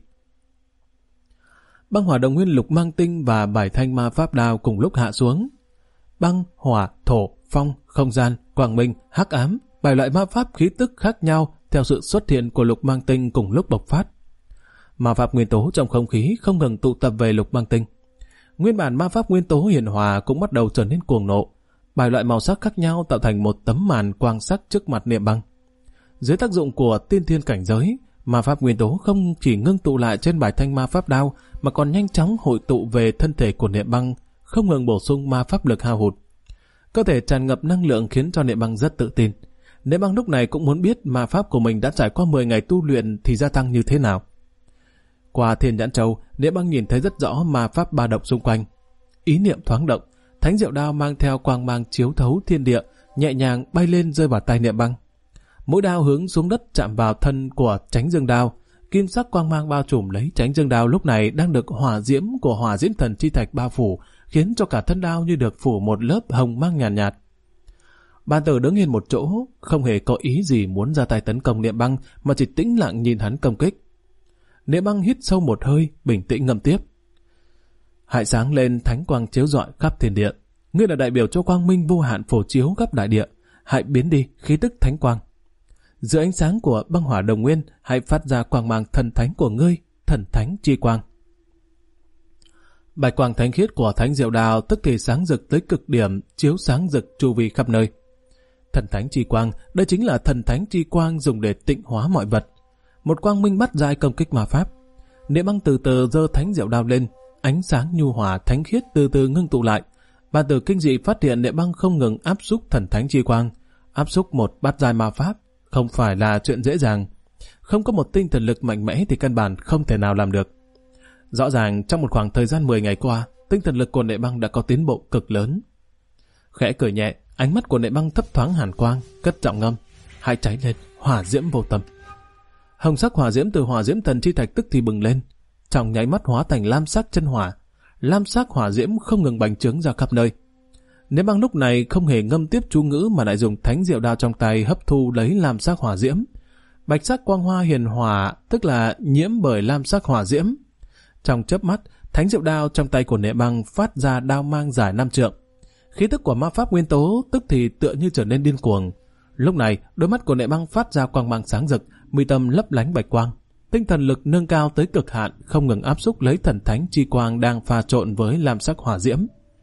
Băng hỏa đồng nguyên lục mang tinh và bài thanh ma pháp đao cùng lúc hạ xuống. Băng, hỏa, thổ, phong, không gian, quang minh, hắc ám, 7 loại ma pháp khí tức khác nhau theo sự xuất hiện của lục mang tinh cùng lúc bộc phát. Ma pháp nguyên tố trong không khí không ngừng tụ tập về lục mang tinh. Nguyên bản ma pháp nguyên tố hiển hòa cũng bắt đầu trở nên cuồng nộ. 7 loại màu sắc khác nhau tạo thành một tấm màn quang sắc trước mặt Niệm Băng. Dưới tác dụng của tiên thiên cảnh giới, ma pháp nguyên tố không chỉ ngưng tụ lại trên bài thanh ma pháp đao mà còn nhanh chóng hội tụ về thân thể của Niệm Băng, không ngừng bổ sung ma pháp lực hao hụt. Cơ thể tràn ngập năng lượng khiến cho Niệm Băng rất tự tin. Niệm Băng lúc này cũng muốn biết ma pháp của mình đã trải qua 10 ngày tu luyện thì gia tăng như thế nào. Qua Thiên Nhãn Châu, Niệm Băng nhìn thấy rất rõ ma pháp ba động xung quanh. Ý niệm thoáng động, thánh diệu đao mang theo quang mang chiếu thấu thiên địa, nhẹ nhàng bay lên rơi vào tay Niệm Băng. Mũi đao hướng xuống đất chạm vào thân của Chánh Dương Đao, kim sắc quang mang bao trùm lấy Chánh Dương Đao lúc này đang được hỏa diễm của Hỏa Diễm Thần Chi Thạch bao phủ, khiến cho cả thân đao như được phủ một lớp hồng mang nhàn nhạt. Bàn Tử đứng yên một chỗ, không hề có ý gì muốn ra tay tấn công Niệm Băng, mà chỉ tĩnh lặng nhìn hắn công kích. Niệm Băng hít sâu một hơi, bình tĩnh ngâm tiếp. Hãy sáng lên thánh quang chiếu rọi khắp thiên địa. Ngươi là đại biểu cho quang minh vô hạn phổ chiếu khắp đại địa. Hãy biến đi khí tức thánh quang. Giữa ánh sáng của băng hỏa đồng nguyên, hãy phát ra quang mang thần thánh của ngươi, thần thánh chi quang. Bạch quang thánh khiết của thánh diệu đao tức thì sáng rực tới cực điểm, chiếu sáng rực chu vi khắp nơi. Thần thánh chi quang, đây chính là thần thánh chi quang dùng để tịnh hóa mọi vật. Một quang minh bắt dai công kích ma pháp. Niệm Băng từ từ giơ thánh diệu đao lên, ánh sáng nhu hòa thánh khiết từ từ ngưng tụ lại. Bàn Tử kinh dị phát hiện Niệm Băng không ngừng áp xúc thần thánh chi quang, áp xúc một bát giai ma pháp, không phải là chuyện dễ dàng. Không có một tinh thần lực mạnh mẽ thì căn bản không thể nào làm được. Rõ ràng trong một khoảng thời gian 10 ngày qua, tinh thần lực của Niệm Băng đã có tiến bộ cực lớn. Khẽ cười nhẹ, ánh mắt của Niệm Băng thấp thoáng hàn quang, cất giọng ngâm, hãy cháy lên, hỏa diễm vô tâm. Hồng sắc hỏa diễm từ Hỏa Diễm Thần Chi Thạch tức thì bừng lên, trong nháy mắt hóa thành lam sắc chân hỏa. Lam sắc hỏa diễm không ngừng bành trướng ra khắp nơi. Niệm Băng lúc này không hề ngâm tiếp chú ngữ mà lại dùng thánh diệu đao trong tay hấp thu lấy lam sắc hỏa diễm. Bạch sắc quang hoa hiền hỏa tức là nhiễm bởi lam sắc hỏa diễm. Trong chớp mắt, thánh diệu đao trong tay của Niệm Băng phát ra đao mang dài 5 trượng. Khí tức của ma pháp nguyên tố tức thì tựa như trở nên điên cuồng. Lúc này, đôi mắt của Niệm Băng phát ra quang mang sáng rực, mi tâm lấp lánh bạch quang. Tinh thần lực nâng cao tới cực hạn, không ngừng áp xúc lấy thần thánh chi quang đang pha trộn với lam sắc hỏa diễm.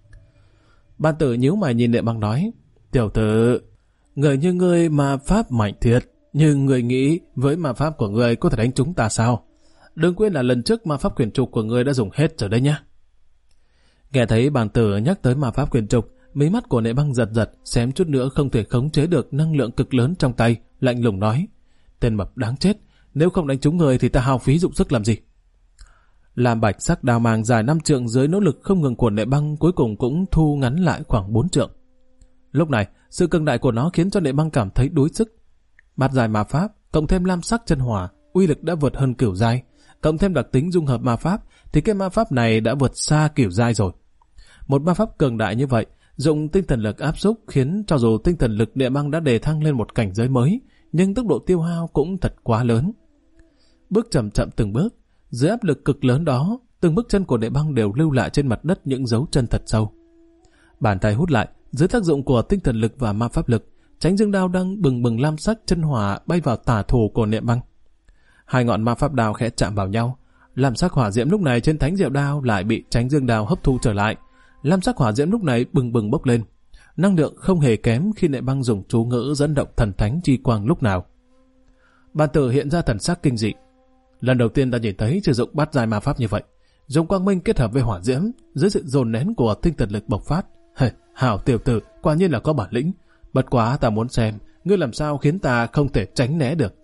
Bàn Tử nhíu mày nhìn Niệm Băng nói, tiểu tử, người như ngươi ma pháp mạnh thiệt, nhưng người nghĩ với ma pháp của ngươi có thể đánh chúng ta sao? Đừng quên là lần trước ma pháp quyền trục của ngươi đã dùng hết rồi đấy nhá. Nghe thấy Bàn Tử nhắc tới ma pháp quyền trục, mí mắt của Niệm Băng giật giật, xém chút nữa không thể khống chế được năng lượng cực lớn trong tay, lạnh lùng nói, tên mập đáng chết, nếu không đánh trúng người thì ta hao phí dụng sức làm gì? Làm bạch sắc đao mang dài 5 trượng dưới nỗ lực không ngừng của Niệm Băng cuối cùng cũng thu ngắn lại khoảng 4 trượng. Lúc này, sự cường đại của nó khiến cho Niệm Băng cảm thấy đuối sức. Bát giai ma pháp, cộng thêm lam sắc chân hỏa, uy lực đã vượt hơn cửu giai, cộng thêm đặc tính dung hợp ma pháp, thì cái ma pháp này đã vượt xa cửu giai rồi. Một ma pháp cường đại như vậy, Dụng tinh thần lực áp xúc khiến cho dù tinh thần lực Niệm Băng đã đề thăng lên một cảnh giới mới, nhưng tốc độ tiêu hao cũng thật quá lớn. Bước chậm chậm từng bước, dưới áp lực cực lớn đó, từng bước chân của Niệm Băng đều lưu lại trên mặt đất những dấu chân thật sâu. Bàn tay hút lại, dưới tác dụng của tinh thần lực và ma pháp lực, Chánh Dương Đao đang bừng bừng lam sắc chân hỏa bay vào tả thủ của Niệm Băng. Hai ngọn ma pháp đao khẽ chạm vào nhau, lam sắc hỏa diễm lúc này trên Thánh Diệu Đao lại bị Chánh Dương Đao hấp thu trở lại. Lam sắc hỏa diễm lúc này bừng bừng bốc lên, năng lượng không hề kém khi Niệm Băng dùng chú ngữ dẫn động thần thánh chi quang lúc nào. Bàn tử hiện ra thần sắc kinh dị. Lần đầu tiên ta nhìn thấy sử dụng bát giai ma pháp như vậy, dùng quang minh kết hợp với hỏa diễm, dưới sự dồn nén của tinh thần lực bộc phát. Hảo tiểu tử, quả nhiên là có bản lĩnh. Bất quá ta muốn xem, ngươi làm sao khiến ta không thể tránh né được.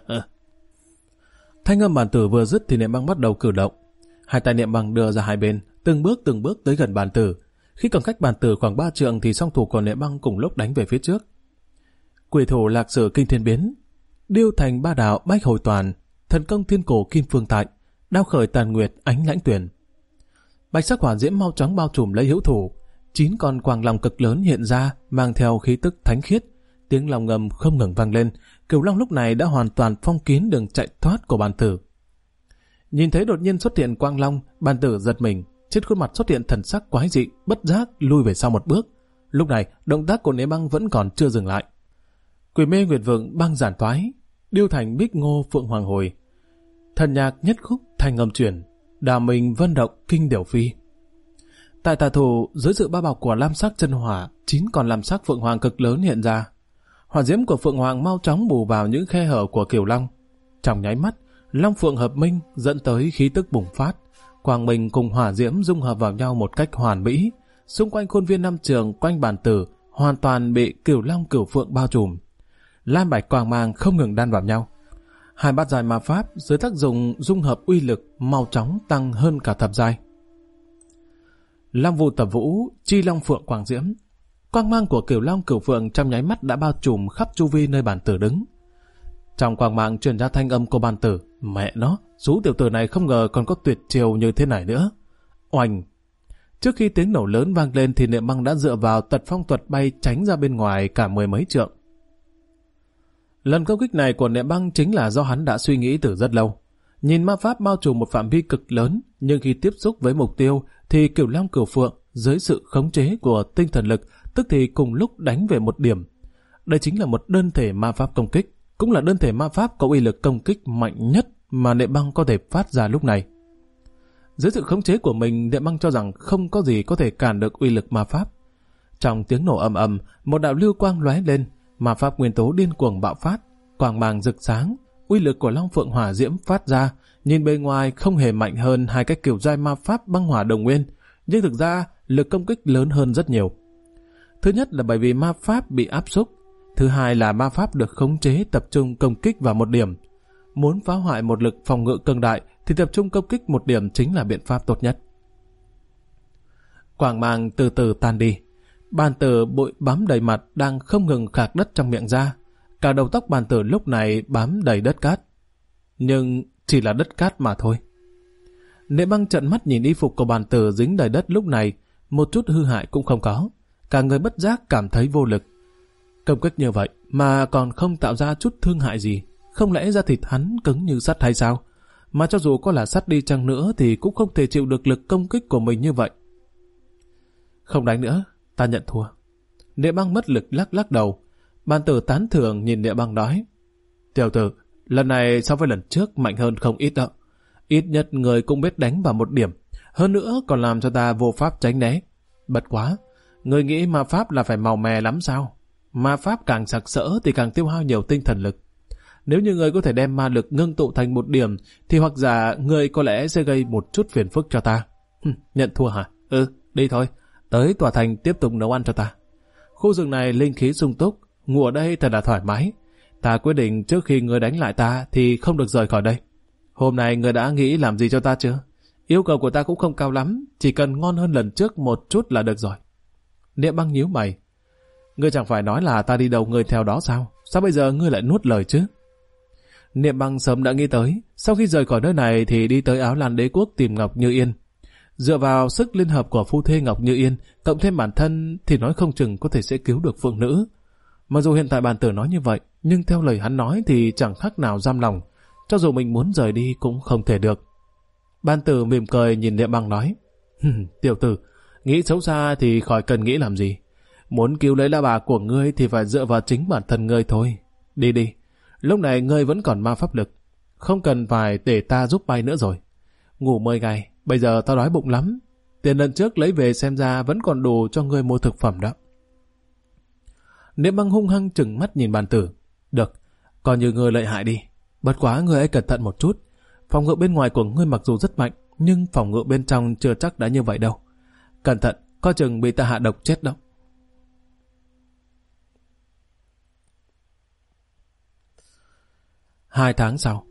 Thanh âm bàn tử vừa dứt thì Niệm Băng bắt đầu cử động. Hai tay Niệm Băng đưa ra hai bên, từng bước tới gần bàn tử. Khi còn cách bàn tử khoảng 3 trượng thì song thủ của Niệm Băng cùng lúc đánh về phía trước. Quỷ thủ Lạc Sử Kinh Thiên Biến, điêu thành ba đạo bách hồi toàn, thần công thiên cổ kim phương tại, đao khởi tàn nguyệt ánh lãnh tuyển. Bạch sắc hỏa diễm mau chóng bao trùm lấy hữu thủ, 9 con quang long cực lớn hiện ra, mang theo khí tức thánh khiết, tiếng long ngầm không ngừng vang lên. Cửu long lúc này đã hoàn toàn phong kín đường chạy thoát của bàn tử. Nhìn thấy đột nhiên xuất hiện quang long, bàn tử giật mình, trên khuôn mặt xuất hiện thần sắc quái dị, bất giác lui về sau một bước. Lúc này, động tác của Niệm Băng vẫn còn chưa dừng lại. Quỷ mê nguyệt vượng băng giản toái, điêu thành bích ngô phượng hoàng hồi, thần nhạc nhất khúc thành âm chuyển, đà mình vân động kinh điểu phi. Tại tà thủ, dưới sự bao bọc của lam sắc chân hỏa, 9 con lam sắc phượng hoàng cực lớn hiện ra. Hỏa diễm của phượng hoàng mau chóng bù vào những khe hở của cửu long. Trong nháy mắt, long phượng hợp minh dẫn tới khí tức bùng phát. Quang minh cùng hỏa diễm dung hợp vào nhau một cách hoàn mỹ. Xung quanh khuôn viên năm trường quanh bàn tử hoàn toàn bị cửu long cửu phượng bao trùm. Lam bạch quang mang không ngừng đan vào nhau. Hai bát giai ma pháp dưới tác dụng dung hợp uy lực mau chóng tăng hơn cả thập giai. Lam vu tập vũ, chi long phượng quang diễm. Quang mang của cửu long cửu phượng trong nháy mắt đã bao trùm khắp chu vi nơi bàn tử đứng. Trong quang mang truyền ra thanh âm của bàn tử. Mẹ nó, số tiểu tử này không ngờ còn có tuyệt chiêu như thế này nữa. Oanh! Trước khi tiếng nổ lớn vang lên thì Niệm Băng đã dựa vào tật phong thuật bay tránh ra bên ngoài cả 10 mấy trượng. Lần công kích này của Niệm Băng chính là do hắn đã suy nghĩ từ rất lâu. Nhìn ma pháp bao trùm một phạm vi cực lớn, nhưng khi tiếp xúc với mục tiêu thì cửu long cửu phượng dưới sự khống chế của tinh thần lực tức thì cùng lúc đánh về một điểm. Đây chính là một đơn thể ma pháp công kích, cũng là đơn thể ma pháp có uy lực công kích mạnh nhất mà Niệm Băng có thể phát ra lúc này. Dưới sự khống chế của mình, Niệm Băng cho rằng không có gì có thể cản được uy lực ma pháp. Trong tiếng nổ ầm ầm, một đạo lưu quang lóe lên, ma pháp nguyên tố điên cuồng bạo phát, quang mang rực sáng, uy lực của long phượng hỏa diễm phát ra, nhìn bề ngoài không hề mạnh hơn hai cái kiểu giai ma pháp băng hỏa đồng nguyên, nhưng thực ra lực công kích lớn hơn rất nhiều. Thứ nhất là bởi vì ma pháp bị áp xúc, thứ hai là ma pháp được khống chế tập trung công kích vào một điểm. Muốn phá hoại một lực phòng ngự cường đại thì tập trung công kích một điểm chính là biện pháp tốt nhất. Quang mang từ từ tan đi. Bàn tử bụi bám đầy mặt đang không ngừng khạc đất trong miệng ra. Cả đầu tóc bàn tử lúc này bám đầy đất cát. Nhưng chỉ là đất cát mà thôi. Niệm Băng trợn mắt nhìn y phục của bàn tử dính đầy đất lúc này, một chút hư hại cũng không có. Cả người bất giác cảm thấy vô lực. Công kích như vậy mà còn không tạo ra chút thương hại gì. Không lẽ da thịt hắn cứng như sắt hay sao? Mà cho dù có là sắt đi chăng nữa thì cũng không thể chịu được lực công kích của mình như vậy. Không đánh nữa, ta nhận thua. Niệm Băng mất lực lắc đầu. Bàn tử tán thưởng nhìn Niệm Băng nói: Tiểu tử, lần này so với lần trước mạnh hơn không ít đó. Ít nhất người cũng biết đánh vào một điểm, hơn nữa còn làm cho ta vô pháp tránh né. Bật quá, người nghĩ ma pháp là phải màu mè lắm sao? Ma pháp càng sặc sỡ thì càng tiêu hao nhiều tinh thần lực. Nếu như người có thể đem ma lực ngưng tụ thành một điểm thì hoặc giả người có lẽ sẽ gây một chút phiền phức cho ta. Nhận thua hả? Đi thôi, tới tòa thành tiếp tục nấu ăn cho ta. Khu rừng này linh khí sung túc, ngủ ở đây thật là thoải mái. Ta quyết định trước khi người đánh lại ta thì không được rời khỏi đây. Hôm nay người đã nghĩ làm gì cho ta chưa? Yêu cầu của ta cũng không cao lắm, chỉ cần ngon hơn lần trước một chút là được rồi. Niệm Băng nhíu mày. Ngươi chẳng phải nói là ta đi đầu ngươi theo đó sao? Sao bây giờ ngươi lại nuốt lời chứ? Niệm Băng sớm đã nghĩ tới, sau khi rời khỏi nơi này thì đi tới Áo Lan Đế Quốc tìm Ngọc Như Yên. Dựa vào sức liên hợp của phu thê Ngọc Như Yên, cộng thêm bản thân thì nói không chừng có thể sẽ cứu được phượng nữ. Mặc dù hiện tại bàn tử nói như vậy, nhưng theo lời hắn nói thì chẳng khác nào giam lòng. Cho dù mình muốn rời đi cũng không thể được. Bàn tử mỉm cười nhìn Niệm Băng nói, tiểu tử, nghĩ xấu xa thì khỏi cần nghĩ làm gì. Muốn cứu lấy lão bà của ngươi thì phải dựa vào chính bản thân ngươi thôi. Đi đi, lúc này ngươi vẫn còn ma pháp lực, không cần phải để ta giúp bay nữa rồi. Ngủ 10 ngày, bây giờ tao đói bụng lắm. Tiền lần trước lấy về xem ra vẫn còn đủ cho ngươi mua thực phẩm đó. Niệm Băng hung hăng trừng mắt nhìn bàn tử. Được, coi như ngươi lợi hại đi. Bất quá ngươi ấy cẩn thận một chút. Phòng ngự bên ngoài của ngươi mặc dù rất mạnh, nhưng phòng ngự bên trong chưa chắc đã như vậy đâu. Cẩn thận, coi chừng bị ta hạ độc chết đâu. Hai tháng sau,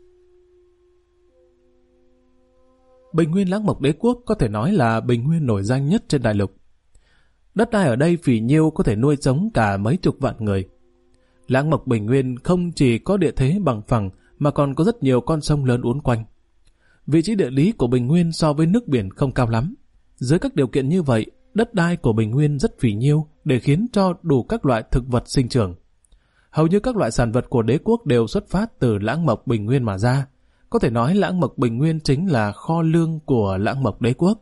Bình Nguyên Lãng Mộc Đế Quốc có thể nói là bình nguyên nổi danh nhất trên đại lục. Đất đai ở đây phì nhiêu có thể nuôi sống cả mấy chục vạn người. Lãng Mộc Bình Nguyên không chỉ có địa thế bằng phẳng mà còn có rất nhiều con sông lớn uốn quanh. Vị trí địa lý của Bình Nguyên so với nước biển không cao lắm. Dưới các điều kiện như vậy, đất đai của Bình Nguyên rất phì nhiêu để khiến cho đủ các loại thực vật sinh trưởng. Hầu như các loại sản vật của đế quốc đều xuất phát từ Lãng Mộc Bình Nguyên mà ra. Có thể nói Lãng Mộc Bình Nguyên chính là kho lương của Lãng Mộc Đế Quốc.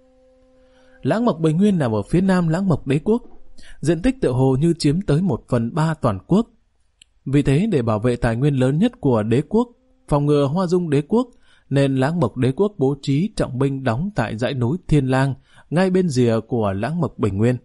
Lãng Mộc Bình Nguyên nằm ở phía nam Lãng Mộc Đế Quốc. Diện tích tựa hồ như chiếm tới 1/3 toàn quốc. Vì thế để bảo vệ tài nguyên lớn nhất của đế quốc, phòng ngừa Hoa Dung Đế Quốc, nên Lãng Mộc Đế Quốc bố trí trọng binh đóng tại dãy núi Thiên Lang, ngay bên rìa của Lãng Mộc Bình Nguyên.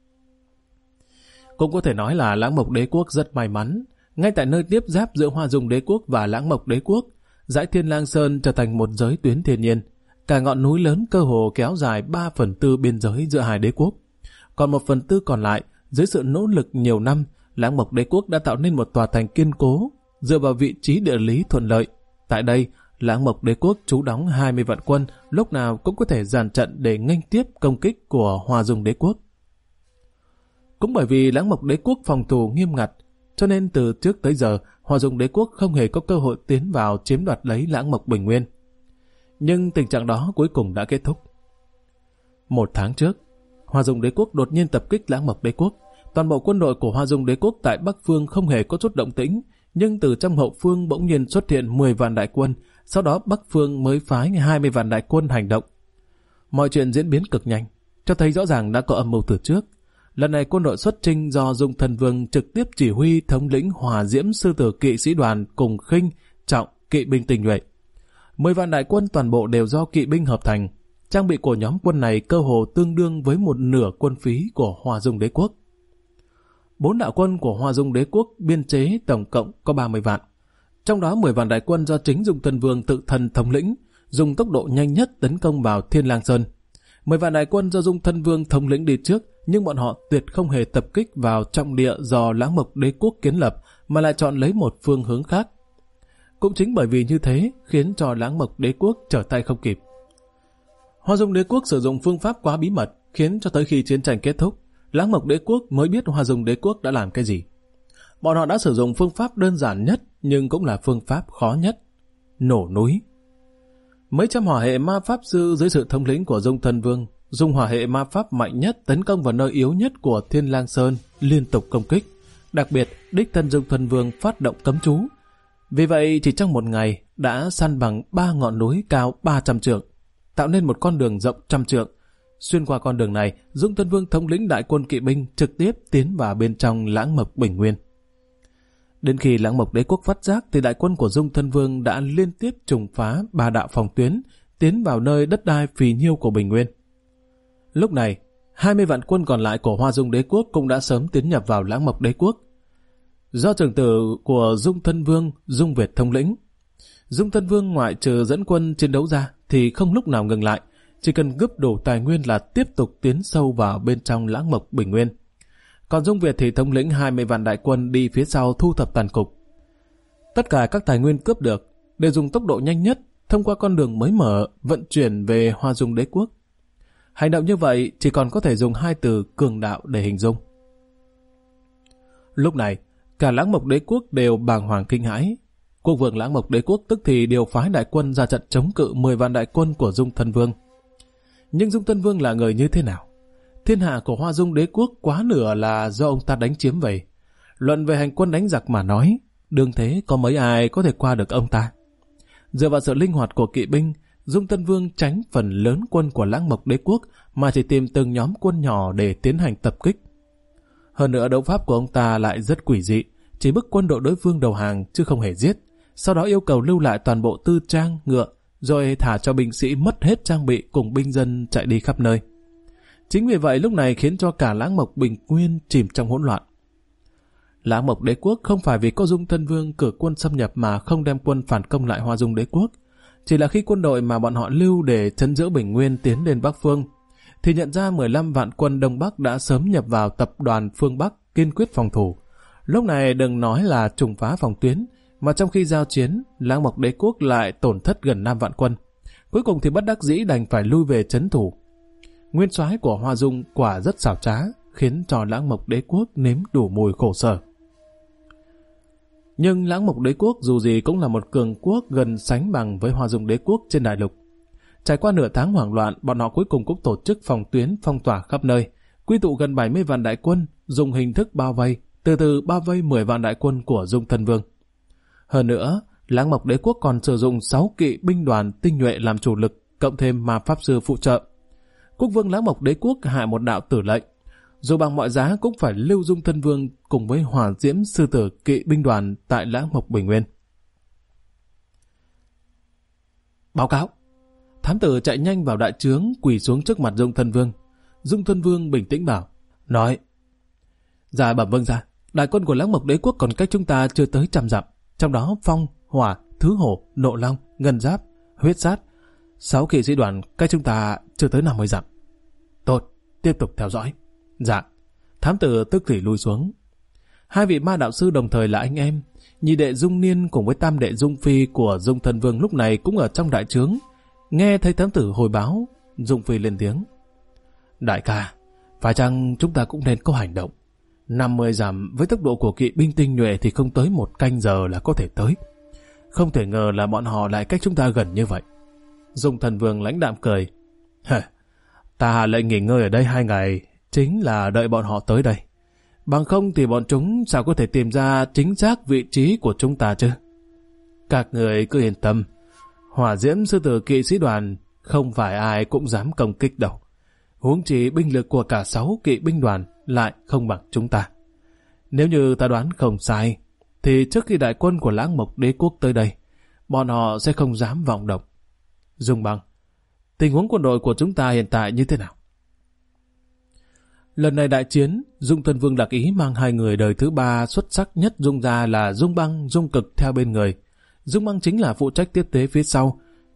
Cũng có thể nói là Lãng Mộc Đế Quốc rất may mắn. Ngay tại nơi tiếp giáp giữa Hoa Dung Đế Quốc và Lãng Mộc Đế Quốc, dãy Thiên Lang Sơn trở thành một giới tuyến thiên nhiên. Cả ngọn núi lớn cơ hồ kéo dài 3/4 biên giới giữa hai đế quốc. Còn 1/4 còn lại, dưới sự nỗ lực nhiều năm, Lãng Mộc Đế Quốc đã tạo nên một tòa thành kiên cố, dựa vào vị trí địa lý thuận lợi. Tại đây, Lãng Mộc Đế Quốc trú đóng 20 vạn quân, lúc nào cũng có thể dàn trận để nghênh tiếp công kích của Hoa Dung Đế Quốc. Cũng bởi vì Lãng Mộc Đế Quốc phòng thủ nghiêm ngặt, cho nên từ trước tới giờ, Hoa Dung Đế Quốc không hề có cơ hội tiến vào chiếm đoạt lấy Lãng Mộc Bình Nguyên. Nhưng tình trạng đó cuối cùng đã kết thúc. 1 tháng trước, Hoa Dung Đế Quốc đột nhiên tập kích Lãng Mộc Đế Quốc. Toàn bộ quân đội của Hoa Dung Đế Quốc tại Bắc Phương không hề có chút động tĩnh, nhưng từ trong hậu phương bỗng nhiên xuất hiện 10 vạn đại quân, sau đó Bắc Phương mới phái 20 vạn đại quân hành động. Mọi chuyện diễn biến cực nhanh, cho thấy rõ ràng đã có âm mưu từ trước. Lần này quân đội xuất chinh do Dung Thân Vương trực tiếp chỉ huy thống lĩnh Hỏa Diễm Sư Tử kỵ sĩ đoàn cùng Khinh, Trọng kỵ binh tinh nhuệ. 10 vạn đại quân toàn bộ đều do kỵ binh hợp thành. Trang bị của nhóm quân này cơ hồ tương đương với một nửa quân phí của Hoa Dung Đế Quốc. 4 đạo quân của Hoa Dung Đế Quốc biên chế tổng cộng có 30 vạn. Trong đó 10 vạn đại quân do chính Dung Thân Vương tự thân thống lĩnh, dùng tốc độ nhanh nhất tấn công vào Thiên Lang Sơn. 10 vạn đại quân do Dung Thân Vương thống lĩnh đi trước, nhưng bọn họ tuyệt không hề tập kích vào trọng địa do Lãng Mộc Đế Quốc kiến lập, mà lại chọn lấy một phương hướng khác. Cũng chính bởi vì như thế, khiến cho Lãng Mộc Đế Quốc trở tay không kịp. Hoa Dung Đế Quốc sử dụng phương pháp quá bí mật, khiến cho tới khi chiến tranh kết thúc, Lãng Mộc Đế Quốc mới biết Hoa Dung Đế Quốc đã làm cái gì. Bọn họ đã sử dụng phương pháp đơn giản nhất, nhưng cũng là phương pháp khó nhất: nổ núi. Mấy trăm hỏa hệ ma pháp sư dưới sự thống lĩnh của Dung Thân Vương dùng hỏa hệ ma pháp mạnh nhất tấn công vào nơi yếu nhất của Thiên Lang Sơn, liên tục công kích. Đặc biệt, đích thân Dung Thân Vương phát động cấm chú. Vì vậy, chỉ trong một ngày đã san bằng 3 ngọn núi cao 300 trượng, tạo nên một con đường rộng 100 trượng. Xuyên qua con đường này, Dung Thân Vương thống lĩnh đại quân kỵ binh trực tiếp tiến vào bên trong Lãng Mộc Bình Nguyên. Đến khi Lãng Mộc Đế Quốc phát giác thì đại quân của Dung Thân Vương đã liên tiếp trùng phá 3 đạo phòng tuyến, tiến vào nơi đất đai phì nhiêu của Bình Nguyên. Lúc này, 20 vạn quân còn lại của Hoa Dung Đế Quốc cũng đã sớm tiến nhập vào Lãng Mộc Đế Quốc. Do trưởng tử của Dung Thân Vương, Dung Việt thống lĩnh, Dung Thân Vương ngoại trừ dẫn quân chiến đấu ra thì không lúc nào ngừng lại, chỉ cần gấp đủ tài nguyên là tiếp tục tiến sâu vào bên trong Lãng Mộc Bình Nguyên. Còn Dung Việt thì thống lĩnh 20 vạn đại quân đi phía sau thu thập tàn cục. Tất cả các tài nguyên cướp được đều dùng tốc độ nhanh nhất thông qua con đường mới mở vận chuyển về Hoa Dung Đế Quốc. Hành động như vậy chỉ còn có thể dùng 2 từ cường đạo để hình dung. Lúc này, cả Lãng Mộc Đế Quốc đều bàng hoàng kinh hãi. Quốc vương Lãng Mộc Đế Quốc tức thì điều phái đại quân ra trận chống cự 10 vạn đại quân của Dung Thân Vương. Nhưng Dung Thân Vương là người như thế nào? Thiên hạ của Hoa Dung đế quốc quá nửa là do ông ta đánh chiếm về. Luận về hành quân đánh giặc mà nói, đương thế có mấy ai có thể qua được ông ta. Dựa vào sự linh hoạt của kỵ binh, Dung Thân Vương tránh phần lớn quân của Lãng Mộc đế quốc mà chỉ tìm từng nhóm quân nhỏ để tiến hành tập kích. Hơn nữa đấu pháp của ông ta lại rất quỷ dị, chỉ bức quân đội đối phương đầu hàng chứ không hề giết, sau đó yêu cầu lưu lại toàn bộ tư trang, ngựa, rồi thả cho binh sĩ mất hết trang bị cùng binh dân chạy đi khắp nơi. Chính vì vậy lúc này khiến cho cả Lãng Mộc Bình Nguyên chìm trong hỗn loạn. Lãng Mộc đế quốc không phải vì có Dung Thân Vương cử quân xâm nhập mà không đem quân phản công lại Hoa Dung đế quốc, chỉ là khi quân đội mà bọn họ lưu để trấn giữ Bình Nguyên tiến lên Bắc Phương, thì nhận ra 15 vạn quân Đông Bắc đã sớm nhập vào tập đoàn phương Bắc kiên quyết phòng thủ. Lúc này đừng nói là trùng phá phòng tuyến, mà trong khi giao chiến, Lãng Mộc đế quốc lại tổn thất gần 5 vạn quân. Cuối cùng thì bất đắc dĩ đành phải lui về trấn thủ. Nguyên soái của Hoa Dung quả rất xảo trá, khiến cho Lãng Mộc đế quốc nếm đủ mùi khổ sở. Nhưng Lãng Mộc đế quốc dù gì cũng là một cường quốc gần sánh bằng với Hoa Dung đế quốc trên đại lục. Trải qua nửa tháng hoảng loạn, bọn họ cuối cùng cũng tổ chức phòng tuyến phong tỏa khắp nơi, quy tụ gần 70 vạn đại quân, dùng hình thức bao vây, từ từ bao vây 10 vạn đại quân của Dung Thân Vương. Hơn nữa, Lãng Mộc đế quốc còn sử dụng 6 kỵ binh đoàn tinh nhuệ làm chủ lực, cộng thêm ma pháp sư phụ trợ. Quốc vương Lãng Mộc đế quốc hạ một đạo tử lệnh, dù bằng mọi giá cũng phải lưu Dung Thân Vương cùng với Hỏa Diễm sư tử kỵ binh đoàn tại Lãng Mộc Bình Nguyên. Báo cáo! Thám tử chạy nhanh vào đại trướng, quỳ xuống trước mặt Dung Thân Vương. Dung Thân Vương bình tĩnh bảo, nói: Dạ bẩm vương gia, đại quân của Lãng Mộc đế quốc còn cách chúng ta chưa tới 100 dặm, trong đó phong, hỏa, thứ hổ, nộ long, ngân giáp, huyết sát, 6 kỵ sĩ đoàn cách chúng ta chưa tới 50 dặm. Tốt, tiếp tục theo dõi. Dạ. Thám tử tức thì lui xuống. Hai vị ma đạo sư đồng thời là anh em, nhị đệ Dung Niên cùng với tam đệ Dung Phi của Dung Thân Vương lúc này cũng ở trong đại trướng. Nghe thấy thám tử hồi báo, Dung Phi lên tiếng: Đại ca, phải chăng chúng ta cũng nên có hành động? 50 dặm với tốc độ của kỵ binh tinh nhuệ thì không tới 1 canh giờ là có thể tới. Không thể ngờ là bọn họ lại cách chúng ta gần như vậy. Dung Thân Vương lãnh đạm cười: Ta hạ lệnh nghỉ ngơi ở đây 2 ngày, chính là đợi bọn họ tới đây. Bằng không thì bọn chúng sao có thể tìm ra chính xác vị trí của chúng ta chứ? Các người cứ yên tâm, Hỏa Diễm sư tử kỵ sĩ đoàn không phải ai cũng dám công kích đâu. Huống chi binh lực của cả 6 kỵ binh đoàn lại không bằng chúng ta. Nếu như ta đoán không sai, thì trước khi đại quân của Lãng Mộc đế quốc tới đây, bọn họ sẽ không dám vọng động. Dung Băng, tình huống quân đội của chúng ta hiện tại như thế nào? Lần này đại chiến, Dung Thân Vương đặc ý mang 2 người đời thứ 3 xuất sắc nhất Dung ra là Dung Băng, Dung Cực theo bên người. Dung Băng chính là phụ trách tiếp tế phía sau.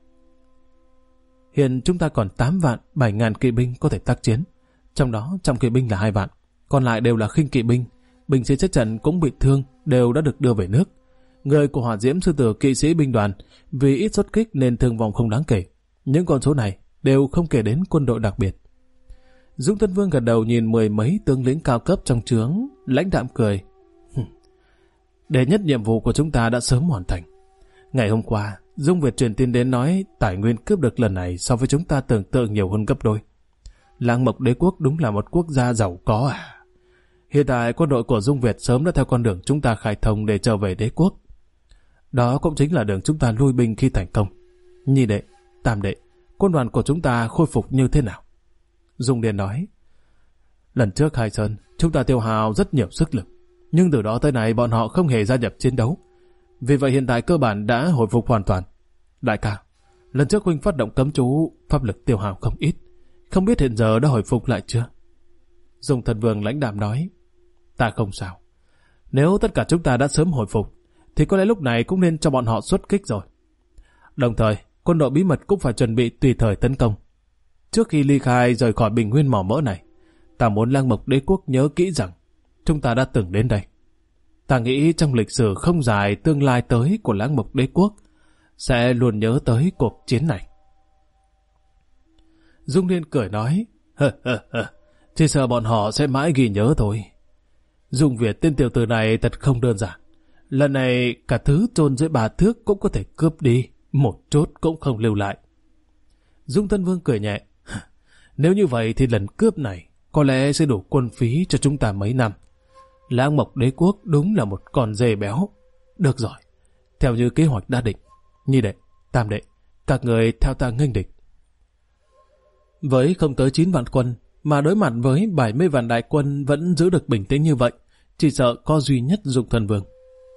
Hiện chúng ta còn 8 vạn 7 ngàn kỵ binh có thể tác chiến. Trong đó trăm kỵ binh là 2 vạn, còn lại đều là khinh kỵ binh. Binh sĩ chết trận cũng bị thương, đều đã được đưa về nước. Người của Hỏa Diễm sư tử kỵ sĩ binh đoàn vì ít xuất kích nên thương vong không đáng kể. Những con số này đều không kể đến quân đội đặc biệt. Dung Thân Vương gật đầu nhìn 10 mấy tướng lĩnh cao cấp trong trướng, lãnh đạm cười. Đệ nhất nhiệm vụ của chúng ta đã sớm hoàn thành. Ngày hôm qua, Dung Việt truyền tin đến nói tài nguyên cướp được lần này so với chúng ta tưởng tượng nhiều hơn gấp đôi. Lãng Mộc đế quốc đúng là một quốc gia giàu có à. Hiện tại quân đội của Dung Việt sớm đã theo con đường chúng ta khai thông để trở về đế quốc. Đó cũng chính là đường chúng ta lui binh khi thành công. Nhị đệ, tam đệ, quân đoàn của chúng ta khôi phục như thế nào? Dung Điền nói: Lần trước Hai Sơn, chúng ta tiêu hao rất nhiều sức lực, nhưng từ đó tới nay bọn họ không hề gia nhập chiến đấu. Vì vậy hiện tại cơ bản đã hồi phục hoàn toàn. Đại ca, lần trước huynh phát động cấm chú, pháp lực tiêu hao không ít, không biết hiện giờ đã hồi phục lại chưa? Dung Thân Vương lãnh đạm nói: Ta không sao. Nếu tất cả chúng ta đã sớm hồi phục, thì có lẽ lúc này cũng nên cho bọn họ xuất kích rồi. Đồng thời, quân đội bí mật cũng phải chuẩn bị tùy thời tấn công. Trước khi ly khai rời khỏi bình nguyên mỏ mỡ này, ta muốn Lãng Mộc đế quốc nhớ kỹ rằng chúng ta đã từng đến đây. Ta nghĩ trong lịch sử không dài tương lai tới của Lãng Mộc đế quốc sẽ luôn nhớ tới cuộc chiến này. Dung Liên cười nói: Chỉ sợ bọn họ sẽ mãi ghi nhớ thôi. Dung Việt tên tiểu tử này thật không đơn giản. Lần này cả thứ chôn dưới 3 thước cũng có thể cướp đi, một chút cũng không lưu lại. Dung Thân Vương cười nhẹ: Nếu như vậy thì lần cướp này có lẽ sẽ đủ quân phí cho chúng ta mấy năm. Lãng Mộc Đế Quốc đúng là một con dê béo. Được rồi, theo như kế hoạch đã định, Nhi đệ, Tam đệ, các người theo ta nghênh địch. Với không tới 9 vạn quân, mà đối mặt với 70 vạn đại quân vẫn giữ được bình tĩnh như vậy, chỉ sợ có duy nhất Dung Thân Vương.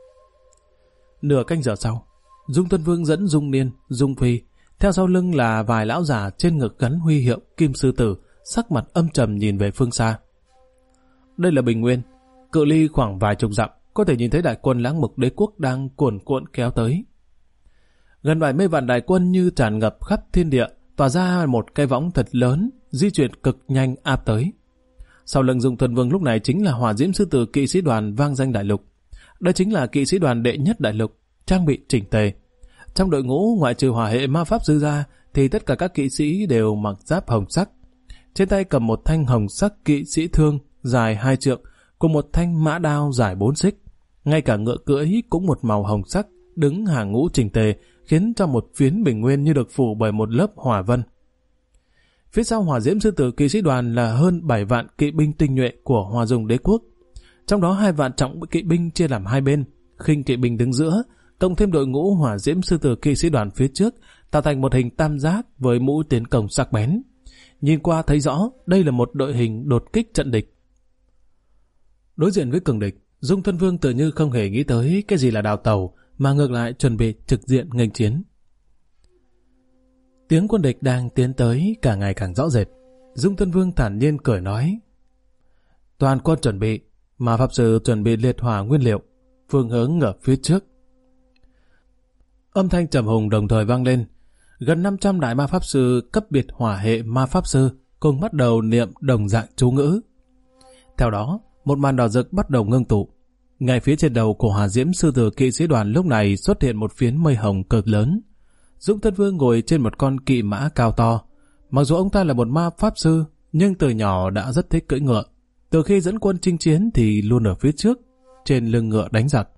Nửa canh giờ sau, Dung Thân Vương dẫn Dung Niên, Dung Phi, theo sau lưng là vài lão già trên ngực gắn huy hiệu Kim Sư Tử, sắc mặt âm trầm nhìn về phương xa. Đây là Bình Nguyên, cự ly khoảng vài chục dặm, có thể nhìn thấy đại quân Lãng Mộc Đế Quốc đang cuồn cuộn kéo tới. Gần 70 vạn đại quân như tràn ngập khắp thiên địa, tỏa ra một cái võng thật lớn, di chuyển cực nhanh áp tới. Sau lưng Dung Thân Vương lúc này chính là Hỏa Diễm Sư Tử kỵ sĩ đoàn vang danh đại lục. Đây chính là kỵ sĩ đoàn đệ nhất đại lục, trang bị chỉnh tề. Trong đội ngũ ngoại trừ hỏa hệ ma pháp sư ra, thì tất cả các kỵ sĩ đều mặc giáp hồng sắc. Trên tay cầm một thanh hồng sắc kỵ sĩ thương dài 2 trượng, cùng một thanh mã đao dài 4 xích. Ngay cả ngựa cưỡi cũng một màu hồng sắc, đứng hàng ngũ chỉnh tề, khiến cho một phiến Bình Nguyên như được phủ bởi một lớp hỏa vân. Phía sau Hỏa Diễm Sư Tử kỵ sĩ đoàn là hơn 7 vạn kỵ binh tinh nhuệ của Hoa Dung Đế Quốc. Trong đó 2 vạn trọng kỵ binh chia làm hai bên, khinh kỵ binh đứng giữa, cộng thêm đội ngũ Hỏa Diễm Sư Tử kỵ sĩ đoàn phía trước, tạo thành một hình tam giác với mũi tiến công sắc bén. Nhìn qua thấy rõ, đây là một đội hình đột kích trận địch. Đối diện với cường địch, Dung Thân Vương tự như không hề nghĩ tới cái gì là đào tàu, mà ngược lại chuẩn bị trực diện nghênh chiến. Tiếng quân địch đang tiến tới càng ngày càng rõ rệt. Dung Thân Vương thản nhiên cười nói: toàn quân chuẩn bị, mà pháp sư chuẩn bị liệt hỏa nguyên liệu, phương hướng ở phía trước. Âm thanh trầm hùng đồng thời vang lên. Gần 500 đại ma pháp sư cấp biệt hỏa hệ ma pháp sư cùng bắt đầu niệm đồng dạng chú ngữ. Theo đó, một màn đỏ rực bắt đầu ngưng tụ. Ngay phía trên đầu của Hỏa Diễm Sư Tử kỵ sĩ đoàn lúc này xuất hiện một phiến mây hồng cực lớn. Dung Thân Vương ngồi trên một con kỵ mã cao to. Mặc dù ông ta là một ma pháp sư, nhưng từ nhỏ đã rất thích cưỡi ngựa. Từ khi dẫn quân chinh chiến thì luôn ở phía trước, trên lưng ngựa đánh giặc.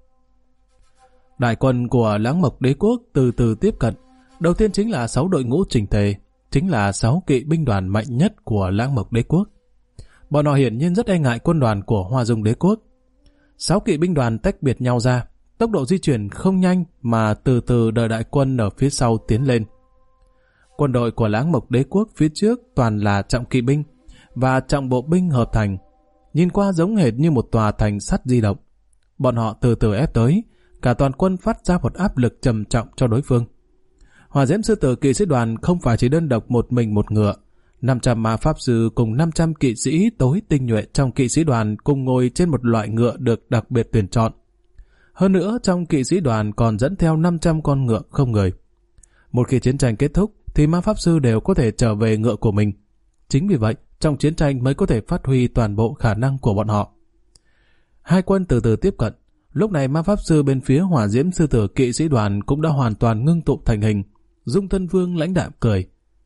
Đại quân của Lãng Mộc Đế Quốc từ từ tiếp cận. Đầu tiên chính là 6 đội ngũ chỉnh tề, chính là 6 kỵ binh đoàn mạnh nhất của Lãng Mộc Đế Quốc. Bọn họ hiển nhiên rất e ngại quân đoàn của Hoa Dung Đế Quốc. 6 kỵ binh đoàn tách biệt nhau ra, tốc độ di chuyển không nhanh mà từ từ đợi đại quân ở phía sau tiến lên. Quân đội của Lãng Mộc Đế Quốc phía trước toàn là trọng kỵ binh và trọng bộ binh hợp thành, nhìn qua giống hệt như một tòa thành sắt di động. Bọn họ từ từ ép tới, cả toàn quân phát ra một áp lực trầm trọng cho đối phương. Hỏa Diễm Sư Tử kỵ sĩ đoàn không phải chỉ đơn độc một mình một ngựa. 500 ma pháp sư cùng 500 kỵ sĩ tối tinh nhuệ trong kỵ sĩ đoàn cùng ngồi trên một loại ngựa được đặc biệt tuyển chọn. Hơn nữa, trong kỵ sĩ đoàn còn dẫn theo 500 con ngựa không người. Một khi chiến tranh kết thúc, thì ma pháp sư đều có thể trở về ngựa của mình. Chính vì vậy, trong chiến tranh mới có thể phát huy toàn bộ khả năng của bọn họ. Hai quân từ từ tiếp cận. Lúc này ma pháp sư bên phía Hỏa Diễm Sư Tử kỵ sĩ đoàn cũng đã hoàn toàn ngưng tụ thành hình. Dung Thân Vương lãnh đạm cười: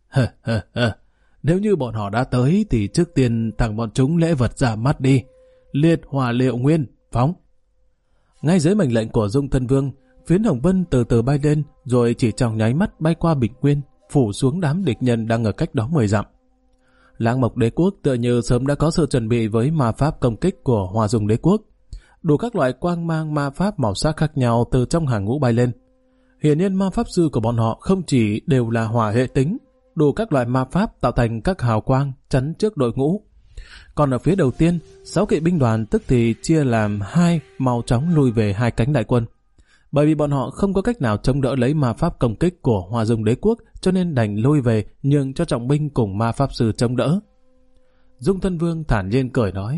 nếu như bọn họ đã tới thì trước tiên tặng bọn chúng lễ vật ra mắt đi. Liệt hỏa liệu nguyên, phóng. Ngay dưới mệnh lệnh của Dung Thân Vương, phiến hồng vân từ từ bay lên, rồi chỉ trong nháy mắt bay qua Bình Nguyên, phủ xuống đám địch nhân đang ở cách đó 10 dặm. Lãng Mộc Đế Quốc tựa như sớm đã có sự chuẩn bị với ma pháp công kích của Hoa Dung Đế Quốc. Đủ các loại quang mang ma pháp màu sắc khác nhau từ trong hàng ngũ bay lên. Hiển nhiên ma pháp sư của bọn họ không chỉ đều là hỏa hệ tính, đủ các loại ma pháp tạo thành các hào quang chắn trước đội ngũ. Còn ở phía đầu tiên, 6 kỵ binh đoàn tức thì chia làm 2, mau chóng lui về 2 cánh đại quân. Bởi vì bọn họ không có cách nào chống đỡ lấy ma pháp công kích của Hoa Dung Đế Quốc, cho nên đành lui về nhường cho trọng binh cùng ma pháp sư chống đỡ. Dung Thân Vương thản nhiên cười nói: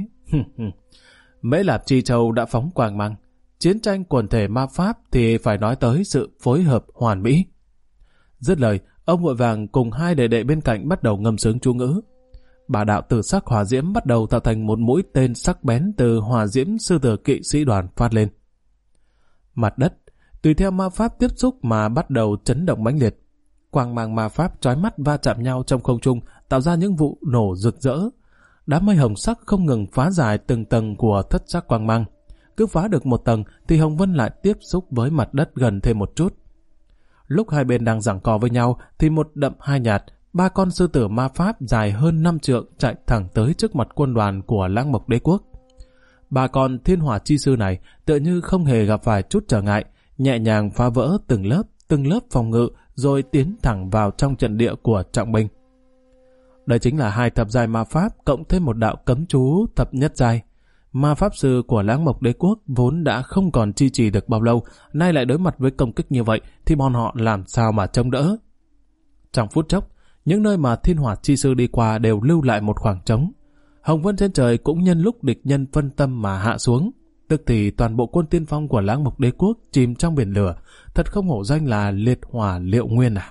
Mễ Lạp Chi Châu đã phóng quang mang, chiến tranh quần thể ma pháp thì phải nói tới sự phối hợp hoàn mỹ. Dứt lời, ông vội vàng cùng 2 đệ đệ bên cạnh bắt đầu ngâm sướng chú ngữ. Bà đạo tử sắc hỏa diễm bắt đầu tạo thành một mũi tên sắc bén từ Hỏa Diễm Sư Tử kỵ sĩ đoàn phát lên. Mặt đất tùy theo ma pháp tiếp xúc mà bắt đầu chấn động mãnh liệt. Quang mang ma pháp chói mắt va chạm nhau trong không trung, tạo ra những vụ nổ rực rỡ. Đám mây hồng sắc không ngừng phá giải từng tầng của thất sắc quang mang. Cứ phá được một tầng thì hồng vân lại tiếp xúc với mặt đất gần thêm một chút. Lúc hai bên đang giằng co với nhau thì một đậm hai nhạt, ba con sư tử ma pháp dài hơn 5 trượng chạy thẳng tới trước mặt quân đoàn của Lãng Mộc Đế Quốc. Ba con thiên hỏa chi sư này tựa như không hề gặp phải chút trở ngại, nhẹ nhàng phá vỡ từng lớp phòng ngự rồi tiến thẳng vào trong trận địa của trọng binh. Đây chính là 2 thập giai ma pháp cộng thêm một đạo cấm chú thập nhất giai. Ma pháp sư của Lãng Mộc Đế Quốc vốn đã không còn chi trì được bao lâu, nay lại đối mặt với công kích như vậy thì bọn họ làm sao mà chống đỡ. Trong phút chốc, những nơi mà thiên hỏa chi sư đi qua đều lưu lại một khoảng trống. Hồng vân trên trời cũng nhân lúc địch nhân phân tâm mà hạ xuống, tức thì toàn bộ quân tiên phong của Lãng Mộc Đế Quốc chìm trong biển lửa, thật không hổ danh là liệt hỏa liệu nguyên à.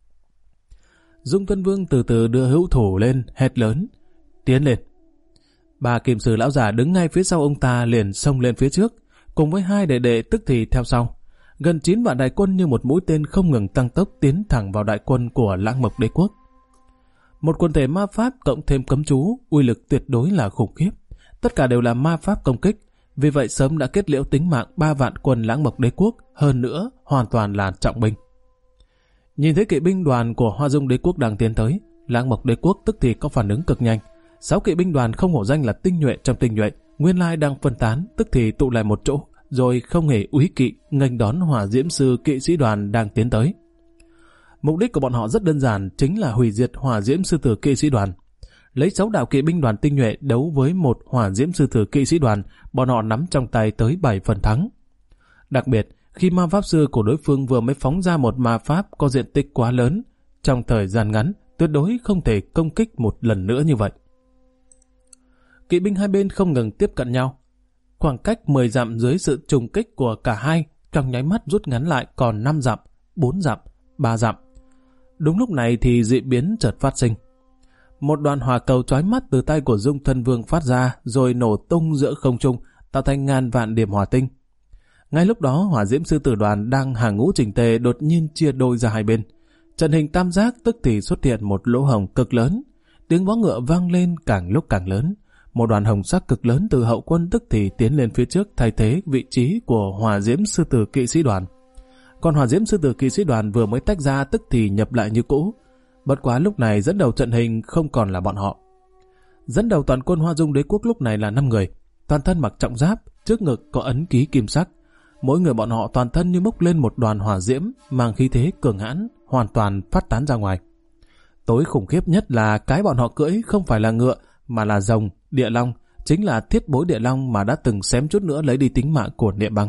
Dung Tuân Vương từ từ đưa hữu thủ lên, hét lớn, tiến lên. 3 kim sử lão già đứng ngay phía sau ông ta liền xông lên phía trước, cùng với 2 đệ đệ tức thì theo sau. Gần 9 vạn đại quân như một mũi tên không ngừng tăng tốc tiến thẳng vào đại quân của Lãng Mộc Đế Quốc. Một quần thể ma pháp cộng thêm cấm chú, uy lực tuyệt đối là khủng khiếp. Tất cả đều là ma pháp công kích, vì vậy sớm đã kết liễu tính mạng 3 vạn quân Lãng Mộc Đế Quốc, hơn nữa hoàn toàn là trọng binh. Nhìn thấy kỵ binh đoàn của Hoa Dung Đế Quốc đang tiến tới, Lãng Mộc Đế Quốc tức thì có phản ứng cực nhanh. 6 kỵ binh đoàn không hổ danh là tinh nhuệ trong tinh nhuệ, nguyên lai đang phân tán, tức thì tụ lại một chỗ, rồi không hề úy kỵ nghênh đón hỏa diễm sư kỵ sĩ đoàn đang tiến tới. Mục đích của bọn họ rất đơn giản, chính là hủy diệt hỏa diễm sư tử kỵ sĩ đoàn. Lấy 6 đạo kỵ binh đoàn tinh nhuệ đấu với một hỏa diễm sư tử kỵ sĩ đoàn, bọn họ nắm trong tay tới 7 phần thắng. Đặc biệt, khi ma pháp sư của đối phương vừa mới phóng ra một ma pháp có diện tích quá lớn, trong thời gian ngắn, tuyệt đối không thể công kích một lần nữa như vậy. Kỵ binh hai bên không ngừng tiếp cận nhau. Khoảng cách 10 dặm dưới sự trùng kích của cả hai trong nháy mắt rút ngắn lại còn 5 dặm, 4 dặm, 3 dặm. Đúng lúc này thì dị biến chợt phát sinh. Một đoàn hỏa cầu chói mắt từ tay của Dung Thân Vương phát ra rồi nổ tung giữa không trung, tạo thành ngàn vạn điểm hỏa tinh. Ngay lúc đó, hỏa diễm sư tử đoàn đang hàng ngũ chỉnh tề đột nhiên chia đôi ra hai bên. Trận hình tam giác tức thì xuất hiện một lỗ hổng cực lớn. Tiếng vó ngựa vang lên càng lúc càng lớn. Một đoàn hồng sắc cực lớn từ hậu quân tức thì tiến lên phía trước thay thế vị trí của hỏa diễm sư tử kỵ sĩ đoàn. Còn hỏa diễm sư tử kỵ sĩ đoàn vừa mới tách ra tức thì nhập lại như cũ. Bất quá lúc này dẫn đầu trận hình không còn là bọn họ. Dẫn đầu toàn quân Hoa Dung Đế Quốc lúc này là 5 người, toàn thân mặc trọng giáp, trước ngực có ấn ký kim sắc. Mỗi người bọn họ toàn thân như bốc lên một đoàn hỏa diễm, mang khí thế cường hãn, hoàn toàn phát tán ra ngoài. Tối khủng khiếp nhất là cái bọn họ cưỡi không phải là ngựa, mà là rồng, địa long, chính là thiết bối địa long mà đã từng xém chút nữa lấy đi tính mạng của Niệm Băng.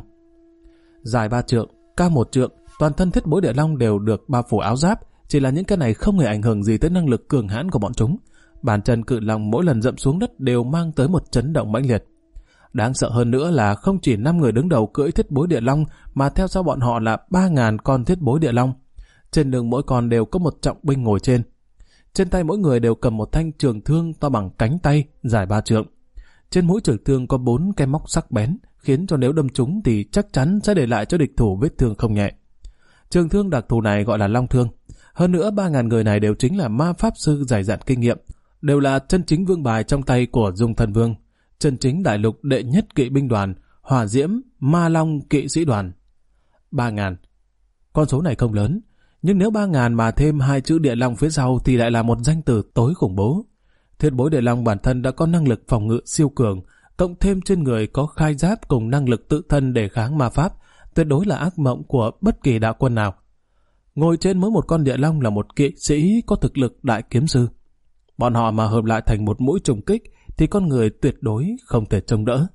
Dài 3 trượng, cao 1 trượng, toàn thân thiết bối địa long đều được bao phủ áo giáp, chỉ là những cái này không hề ảnh hưởng gì tới năng lực cường hãn của bọn chúng. Bàn chân cự long mỗi lần dậm xuống đất đều mang tới một chấn động mãnh liệt. Đáng sợ hơn nữa là không chỉ 5 người đứng đầu cưỡi thiết bối địa long, mà theo sau bọn họ là 3.000 con thiết bối địa long. Trên lưng mỗi con đều có một trọng binh ngồi trên. Trên tay mỗi người đều cầm một thanh trường thương to bằng cánh tay, dài 3 trượng. Trên mũi trường thương có 4 cái móc sắc bén, khiến cho nếu đâm trúng thì chắc chắn sẽ để lại cho địch thủ vết thương không nhẹ. Trường thương đặc thù này gọi là long thương. Hơn nữa 3.000 người này đều chính là ma pháp sư dày dặn kinh nghiệm, đều là chân chính vương bài trong tay của Dung Thân Vương, chân chính đại lục đệ nhất kỵ binh đoàn, hỏa diễm, ma long kỵ sĩ đoàn. 3.000. Con số này không lớn, nhưng nếu 3.000 mà thêm 2 chữ địa long phía sau thì lại là một danh từ tối khủng bố. Thiết bối địa long bản thân đã có năng lực phòng ngự siêu cường, cộng thêm trên người có khai giáp cùng năng lực tự thân để kháng ma pháp, tuyệt đối là ác mộng của bất kỳ đạo quân nào. Ngồi trên mỗi một con địa long là một kỵ sĩ có thực lực đại kiếm sư. Bọn họ mà hợp lại thành một mũi trùng kích thì con người tuyệt đối không thể chống đỡ.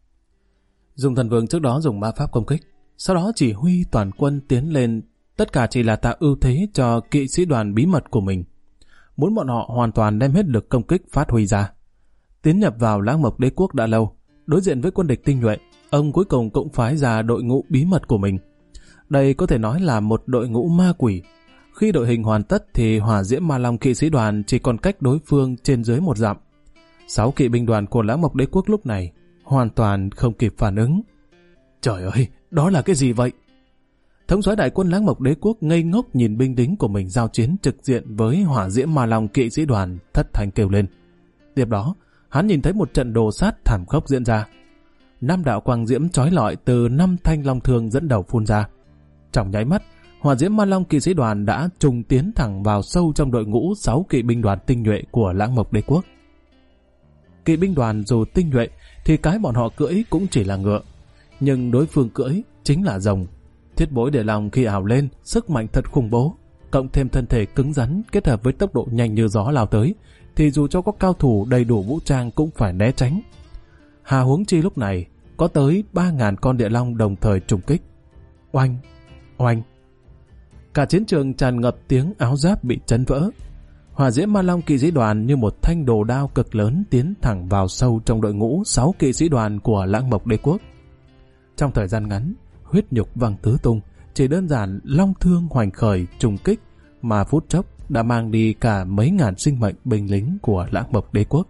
Dung Thần Vương trước đó dùng ma pháp công kích, sau đó chỉ huy toàn quân tiến lên, tất cả chỉ là tạo ưu thế cho kỵ sĩ đoàn bí mật của mình. Muốn bọn họ hoàn toàn đem hết lực công kích phát huy ra. Tiến nhập vào Lãng Mộc Đế Quốc đã lâu, đối diện với quân địch tinh nhuệ, ông cuối cùng cũng phái ra đội ngũ bí mật của mình. Đây có thể nói là một đội ngũ ma quỷ. Khi đội hình hoàn tất thì hỏa diễm ma long kỵ sĩ đoàn chỉ còn cách đối phương trên dưới 1 dặm. 6 kỵ binh đoàn của Lãng Mộc Đế Quốc lúc này hoàn toàn không kịp phản ứng. Trời ơi, đó là cái gì vậy? Thống soái đại quân Lãng Mộc Đế Quốc ngây ngốc nhìn binh lính của mình giao chiến trực diện với hỏa diễm ma long kỵ sĩ đoàn, thất thanh kêu lên. Tiếp đó, hắn nhìn thấy một trận đồ sát thảm khốc diễn ra. 5 đạo quang diễm chói lọi từ 5 thanh long thương dẫn đầu phun ra. Trong nháy mắt, Hỏa Diễm Ma Long kỵ sĩ đoàn đã trùng tiến thẳng vào sâu trong đội ngũ 6 kỵ binh đoàn tinh nhuệ của Lãng Mộc Đế quốc. Kỵ binh đoàn dù tinh nhuệ thì cái bọn họ cưỡi cũng chỉ là ngựa, nhưng đối phương cưỡi chính là rồng. Thiết bối để lòng khi ảo lên, sức mạnh thật khủng bố, cộng thêm thân thể cứng rắn kết hợp với tốc độ nhanh như gió lao tới, thì dù cho có cao thủ đầy đủ vũ trang cũng phải né tránh. Hà huống chi lúc này có tới 3.000 con địa long đồng thời trùng kích. Oanh, oanh. Cả chiến trường tràn ngập tiếng áo giáp bị chấn vỡ. Hỏa Diễm Ma Long kỵ sĩ đoàn như một thanh đồ đao cực lớn tiến thẳng vào sâu trong đội ngũ 6 kỵ sĩ đoàn của Lãng Mộc Đế quốc. Trong thời gian ngắn, huyết nhục văng tứ tung, chỉ đơn giản long thương hoành khởi trùng kích mà phút chốc đã mang đi cả mấy ngàn sinh mệnh binh lính của Lãng Mộc Đế quốc.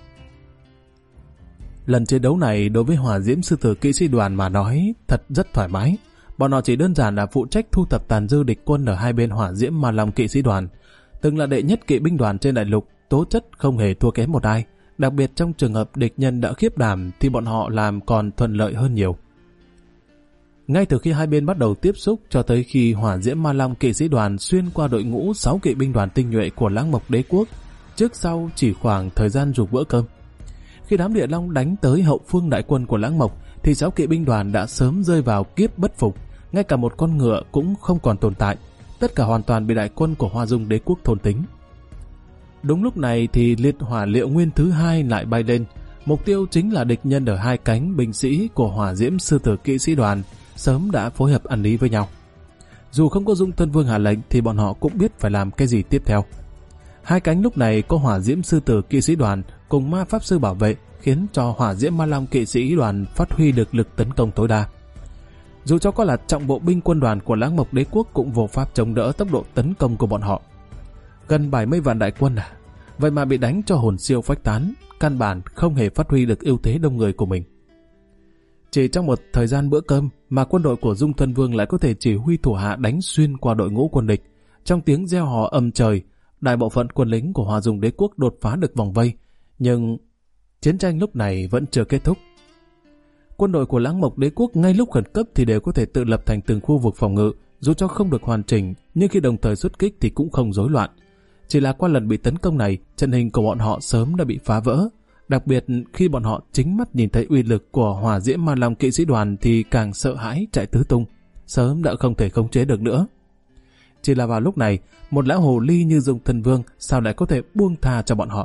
Lần chiến đấu này đối với Hỏa Diễm Sư Tử kỵ sĩ đoàn mà nói thật rất thoải mái. Bọn họ chỉ đơn giản là phụ trách thu thập tàn dư địch quân ở hai bên Hỏa Diễm Ma Long kỵ sĩ đoàn. Từng là đệ nhất kỵ binh đoàn trên đại lục, tố chất không hề thua kém một ai. Đặc biệt trong trường hợp địch nhân đã khiếp đảm thì bọn họ làm còn thuận lợi hơn nhiều. Ngay từ khi hai bên bắt đầu tiếp xúc cho tới khi Hỏa Diễm Ma Long kỵ sĩ đoàn xuyên qua đội ngũ 6 kỵ binh đoàn tinh nhuệ của Lãng Mộc Đế quốc, trước sau chỉ khoảng thời gian dục bữa cơm. Khi đám địa long đánh tới hậu phương đại quân của Lãng Mộc thì 6 kỵ binh đoàn đã sớm rơi vào kiếp bất phục, ngay cả một con ngựa cũng không còn tồn tại, tất cả hoàn toàn bị đại quân của Hoa Dung Đế quốc thôn tính. Đúng lúc này thì liệt hỏa liệu nguyên thứ 2 lại bay lên, mục tiêu chính là địch nhân ở hai cánh binh sĩ của Hỏa Diễm Sư Tử kỵ sĩ đoàn sớm đã phối hợp ăn ý với nhau. Dù không có Dung Thân Vương hạ lệnh thì bọn họ cũng biết phải làm cái gì tiếp theo. Hai cánh lúc này có Hỏa Diễm Sư Tử kỵ sĩ đoàn cùng ma pháp sư bảo vệ, khiến cho Hỏa Diễm Ma Long kỵ sĩ đoàn phát huy được lực tấn công tối đa. Dù cho có là trọng bộ binh quân đoàn của Lãng Mộc Đế quốc cũng vô pháp chống đỡ tốc độ tấn công của bọn họ. Gần 70 vạn đại quân à? Vậy mà bị đánh cho hồn siêu phách tán, căn bản không hề phát huy được ưu thế đông người của mình. Chỉ trong một thời gian bữa cơm mà quân đội của Dung Thân Vương lại có thể chỉ huy thủ hạ đánh xuyên qua đội ngũ quân địch. Trong tiếng reo hò âm trời, đại bộ phận quân lính của Hoa Dung Đế quốc đột phá được vòng vây, nhưng chiến tranh lúc này vẫn chưa kết thúc. Quân đội của Lãng Mộc Đế quốc ngay lúc khẩn cấp thì đều có thể tự lập thành từng khu vực phòng ngự, dù cho không được hoàn chỉnh, nhưng khi đồng thời xuất kích thì cũng không rối loạn. Chỉ là qua lần bị tấn công này, trận hình của bọn họ sớm đã bị phá vỡ. Đặc biệt khi bọn họ chính mắt nhìn thấy uy lực của Hỏa Diễm Ma Long kỵ sĩ đoàn thì càng sợ hãi chạy tứ tung, sớm đã không thể khống chế được nữa. Chỉ là vào lúc này, một lão hồ ly như Dung Thân Vương sao lại có thể buông tha cho bọn họ.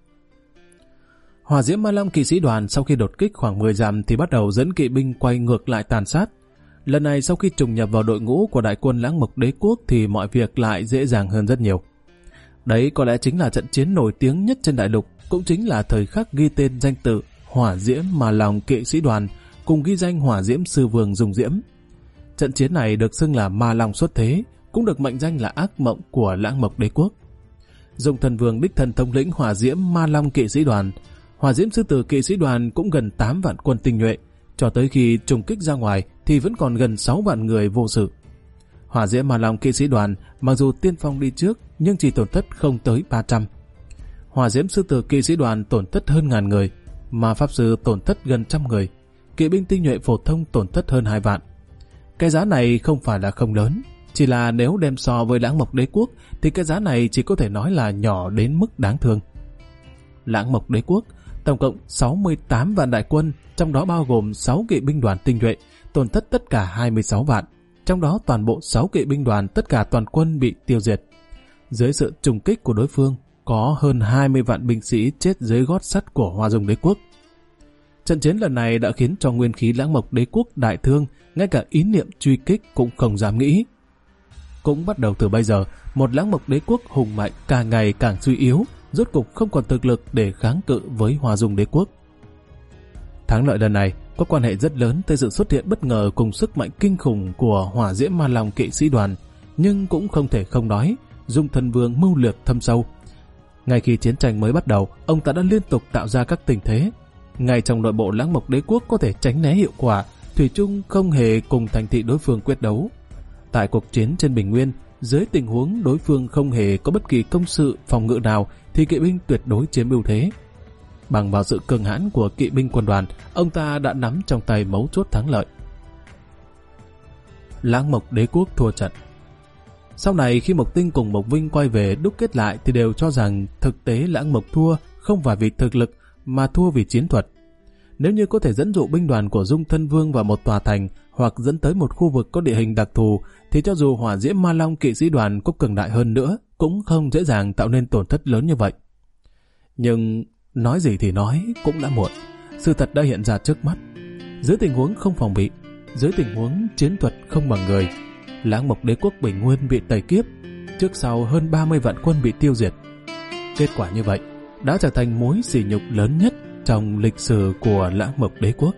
Hỏa Diễm Ma Long kỵ sĩ đoàn sau khi đột kích khoảng 10 dặm thì bắt đầu dẫn kỵ binh quay ngược lại tàn sát. Lần này sau khi trùng nhập vào đội ngũ của đại quân Lãng Mộc Đế quốc thì mọi việc lại dễ dàng hơn rất nhiều. Đấy có lẽ chính là trận chiến nổi tiếng nhất trên đại lục, cũng chính là thời khắc ghi tên danh tự Hỏa Diễm Ma Long kỵ sĩ đoàn cùng ghi danh Hỏa Diễm Sư Vương Dung Diễm. Trận chiến này được xưng là Ma Long xuất thế, cũng được mệnh danh là ác mộng của Lãng Mộc Đế quốc. Dung Thần Vương đích thân thống lĩnh Hỏa Diễm Ma Long kỵ sĩ đoàn, Hỏa Diễm Sư Tử kỵ sĩ đoàn cũng gần 8 vạn quân tinh nhuệ, cho tới khi trùng kích ra ngoài thì vẫn còn gần 6 vạn người vô sự. Hỏa Diễm Ma Long kỵ sĩ đoàn mặc dù tiên phong đi trước nhưng chỉ tổn thất không tới 300. Hỏa Diễm Sư Tử kỵ sĩ đoàn tổn thất hơn 1000 người, ma pháp sư tổn thất gần 100 người, kỵ binh tinh nhuệ phổ thông tổn thất hơn 2 vạn. Cái giá này không phải là không lớn, chỉ là nếu đem so với Lãng Mộc Đế quốc thì cái giá này chỉ có thể nói là nhỏ đến mức đáng thương. Lãng Mộc Đế quốc tổng cộng 68 vạn đại quân, trong đó bao gồm 6 kỵ binh đoàn tinh nhuệ, tổn thất tất cả 26 vạn, trong đó toàn bộ 6 kỵ binh đoàn tất cả toàn quân bị tiêu diệt. Dưới sự trùng kích của đối phương, có hơn 20 vạn binh sĩ chết dưới gót sắt của Hoa Dung Đế quốc. Trận chiến lần này đã khiến cho nguyên khí Lãng Mộc Đế quốc đại thương, ngay cả ý niệm truy kích cũng không dám nghĩ. Cũng bắt đầu từ bây giờ, một Lãng Mộc Đế quốc hùng mạnh càng ngày càng suy yếu, rốt cục không còn thực lực để kháng cự với Hoa Dung Đế quốc. Thắng lợi lần này có quan hệ rất lớn tới sự xuất hiện bất ngờ cùng sức mạnh kinh khủng của Hỏa Diễm Ma Long kỵ sĩ đoàn, nhưng cũng không thể không nói, Dung Thần Vương mưu lược thâm sâu. Ngay khi chiến tranh mới bắt đầu, ông ta đã liên tục tạo ra các tình thế. Ngay trong nội bộ Lãng Mộc Đế quốc có thể tránh né hiệu quả, thủy chung không hề cùng thành thị đối phương quyết đấu. Tại cuộc chiến trên Bình Nguyên, dưới tình huống đối phương không hề có bất kỳ công sự phòng ngự nào thì kỵ binh tuyệt đối chiếm ưu thế. Bằng vào sự cường hãn của kỵ binh quân đoàn, ông ta đã nắm trong tay mấu chốt thắng lợi. Lãng Mộc Đế quốc thua trận, Sau này khi Mộc Tinh cùng Mộc Vinh quay về đúc kết lại thì đều cho rằng thực tế Lãng Mộc thua không phải vì thực lực mà thua vì chiến thuật. Nếu như có thể dẫn dụ binh đoàn của Dung Thân Vương vào một tòa thành hoặc dẫn tới một khu vực có địa hình đặc thù thì cho dù Hỏa Diễm Ma Long kỵ sĩ đoàn có cường đại hơn nữa cũng không dễ dàng tạo nên tổn thất lớn như vậy. Nhưng nói gì thì nói cũng đã muộn. Sự thật đã hiện ra trước mắt. Dưới tình huống không phòng bị, dưới tình huống chiến thuật không bằng người, Lãng Mộc đế quốc Bình Nguyên bị tẩy kiếp, trước sau hơn 30 vạn quân bị tiêu diệt. Kết quả như vậy đã trở thành mối sỉ nhục lớn nhất trong lịch sử của Lãng Mộc đế quốc.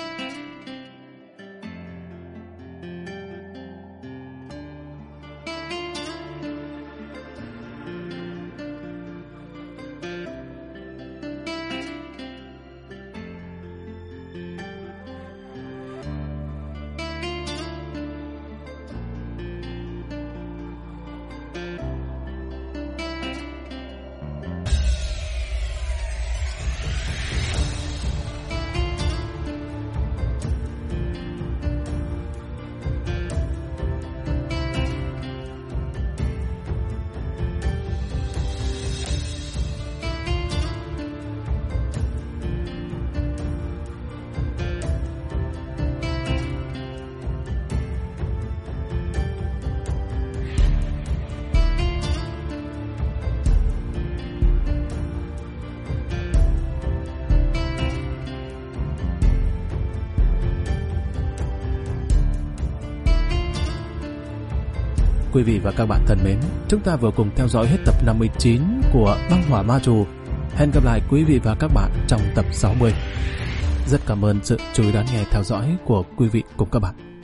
Quý vị và các bạn thân mến, chúng ta vừa cùng theo dõi hết tập 59 của Băng Hỏa Ma Trù. Hẹn gặp lại quý vị và các bạn trong tập 60. Rất cảm ơn sự chú ý đón nghe theo dõi của quý vị cùng các bạn.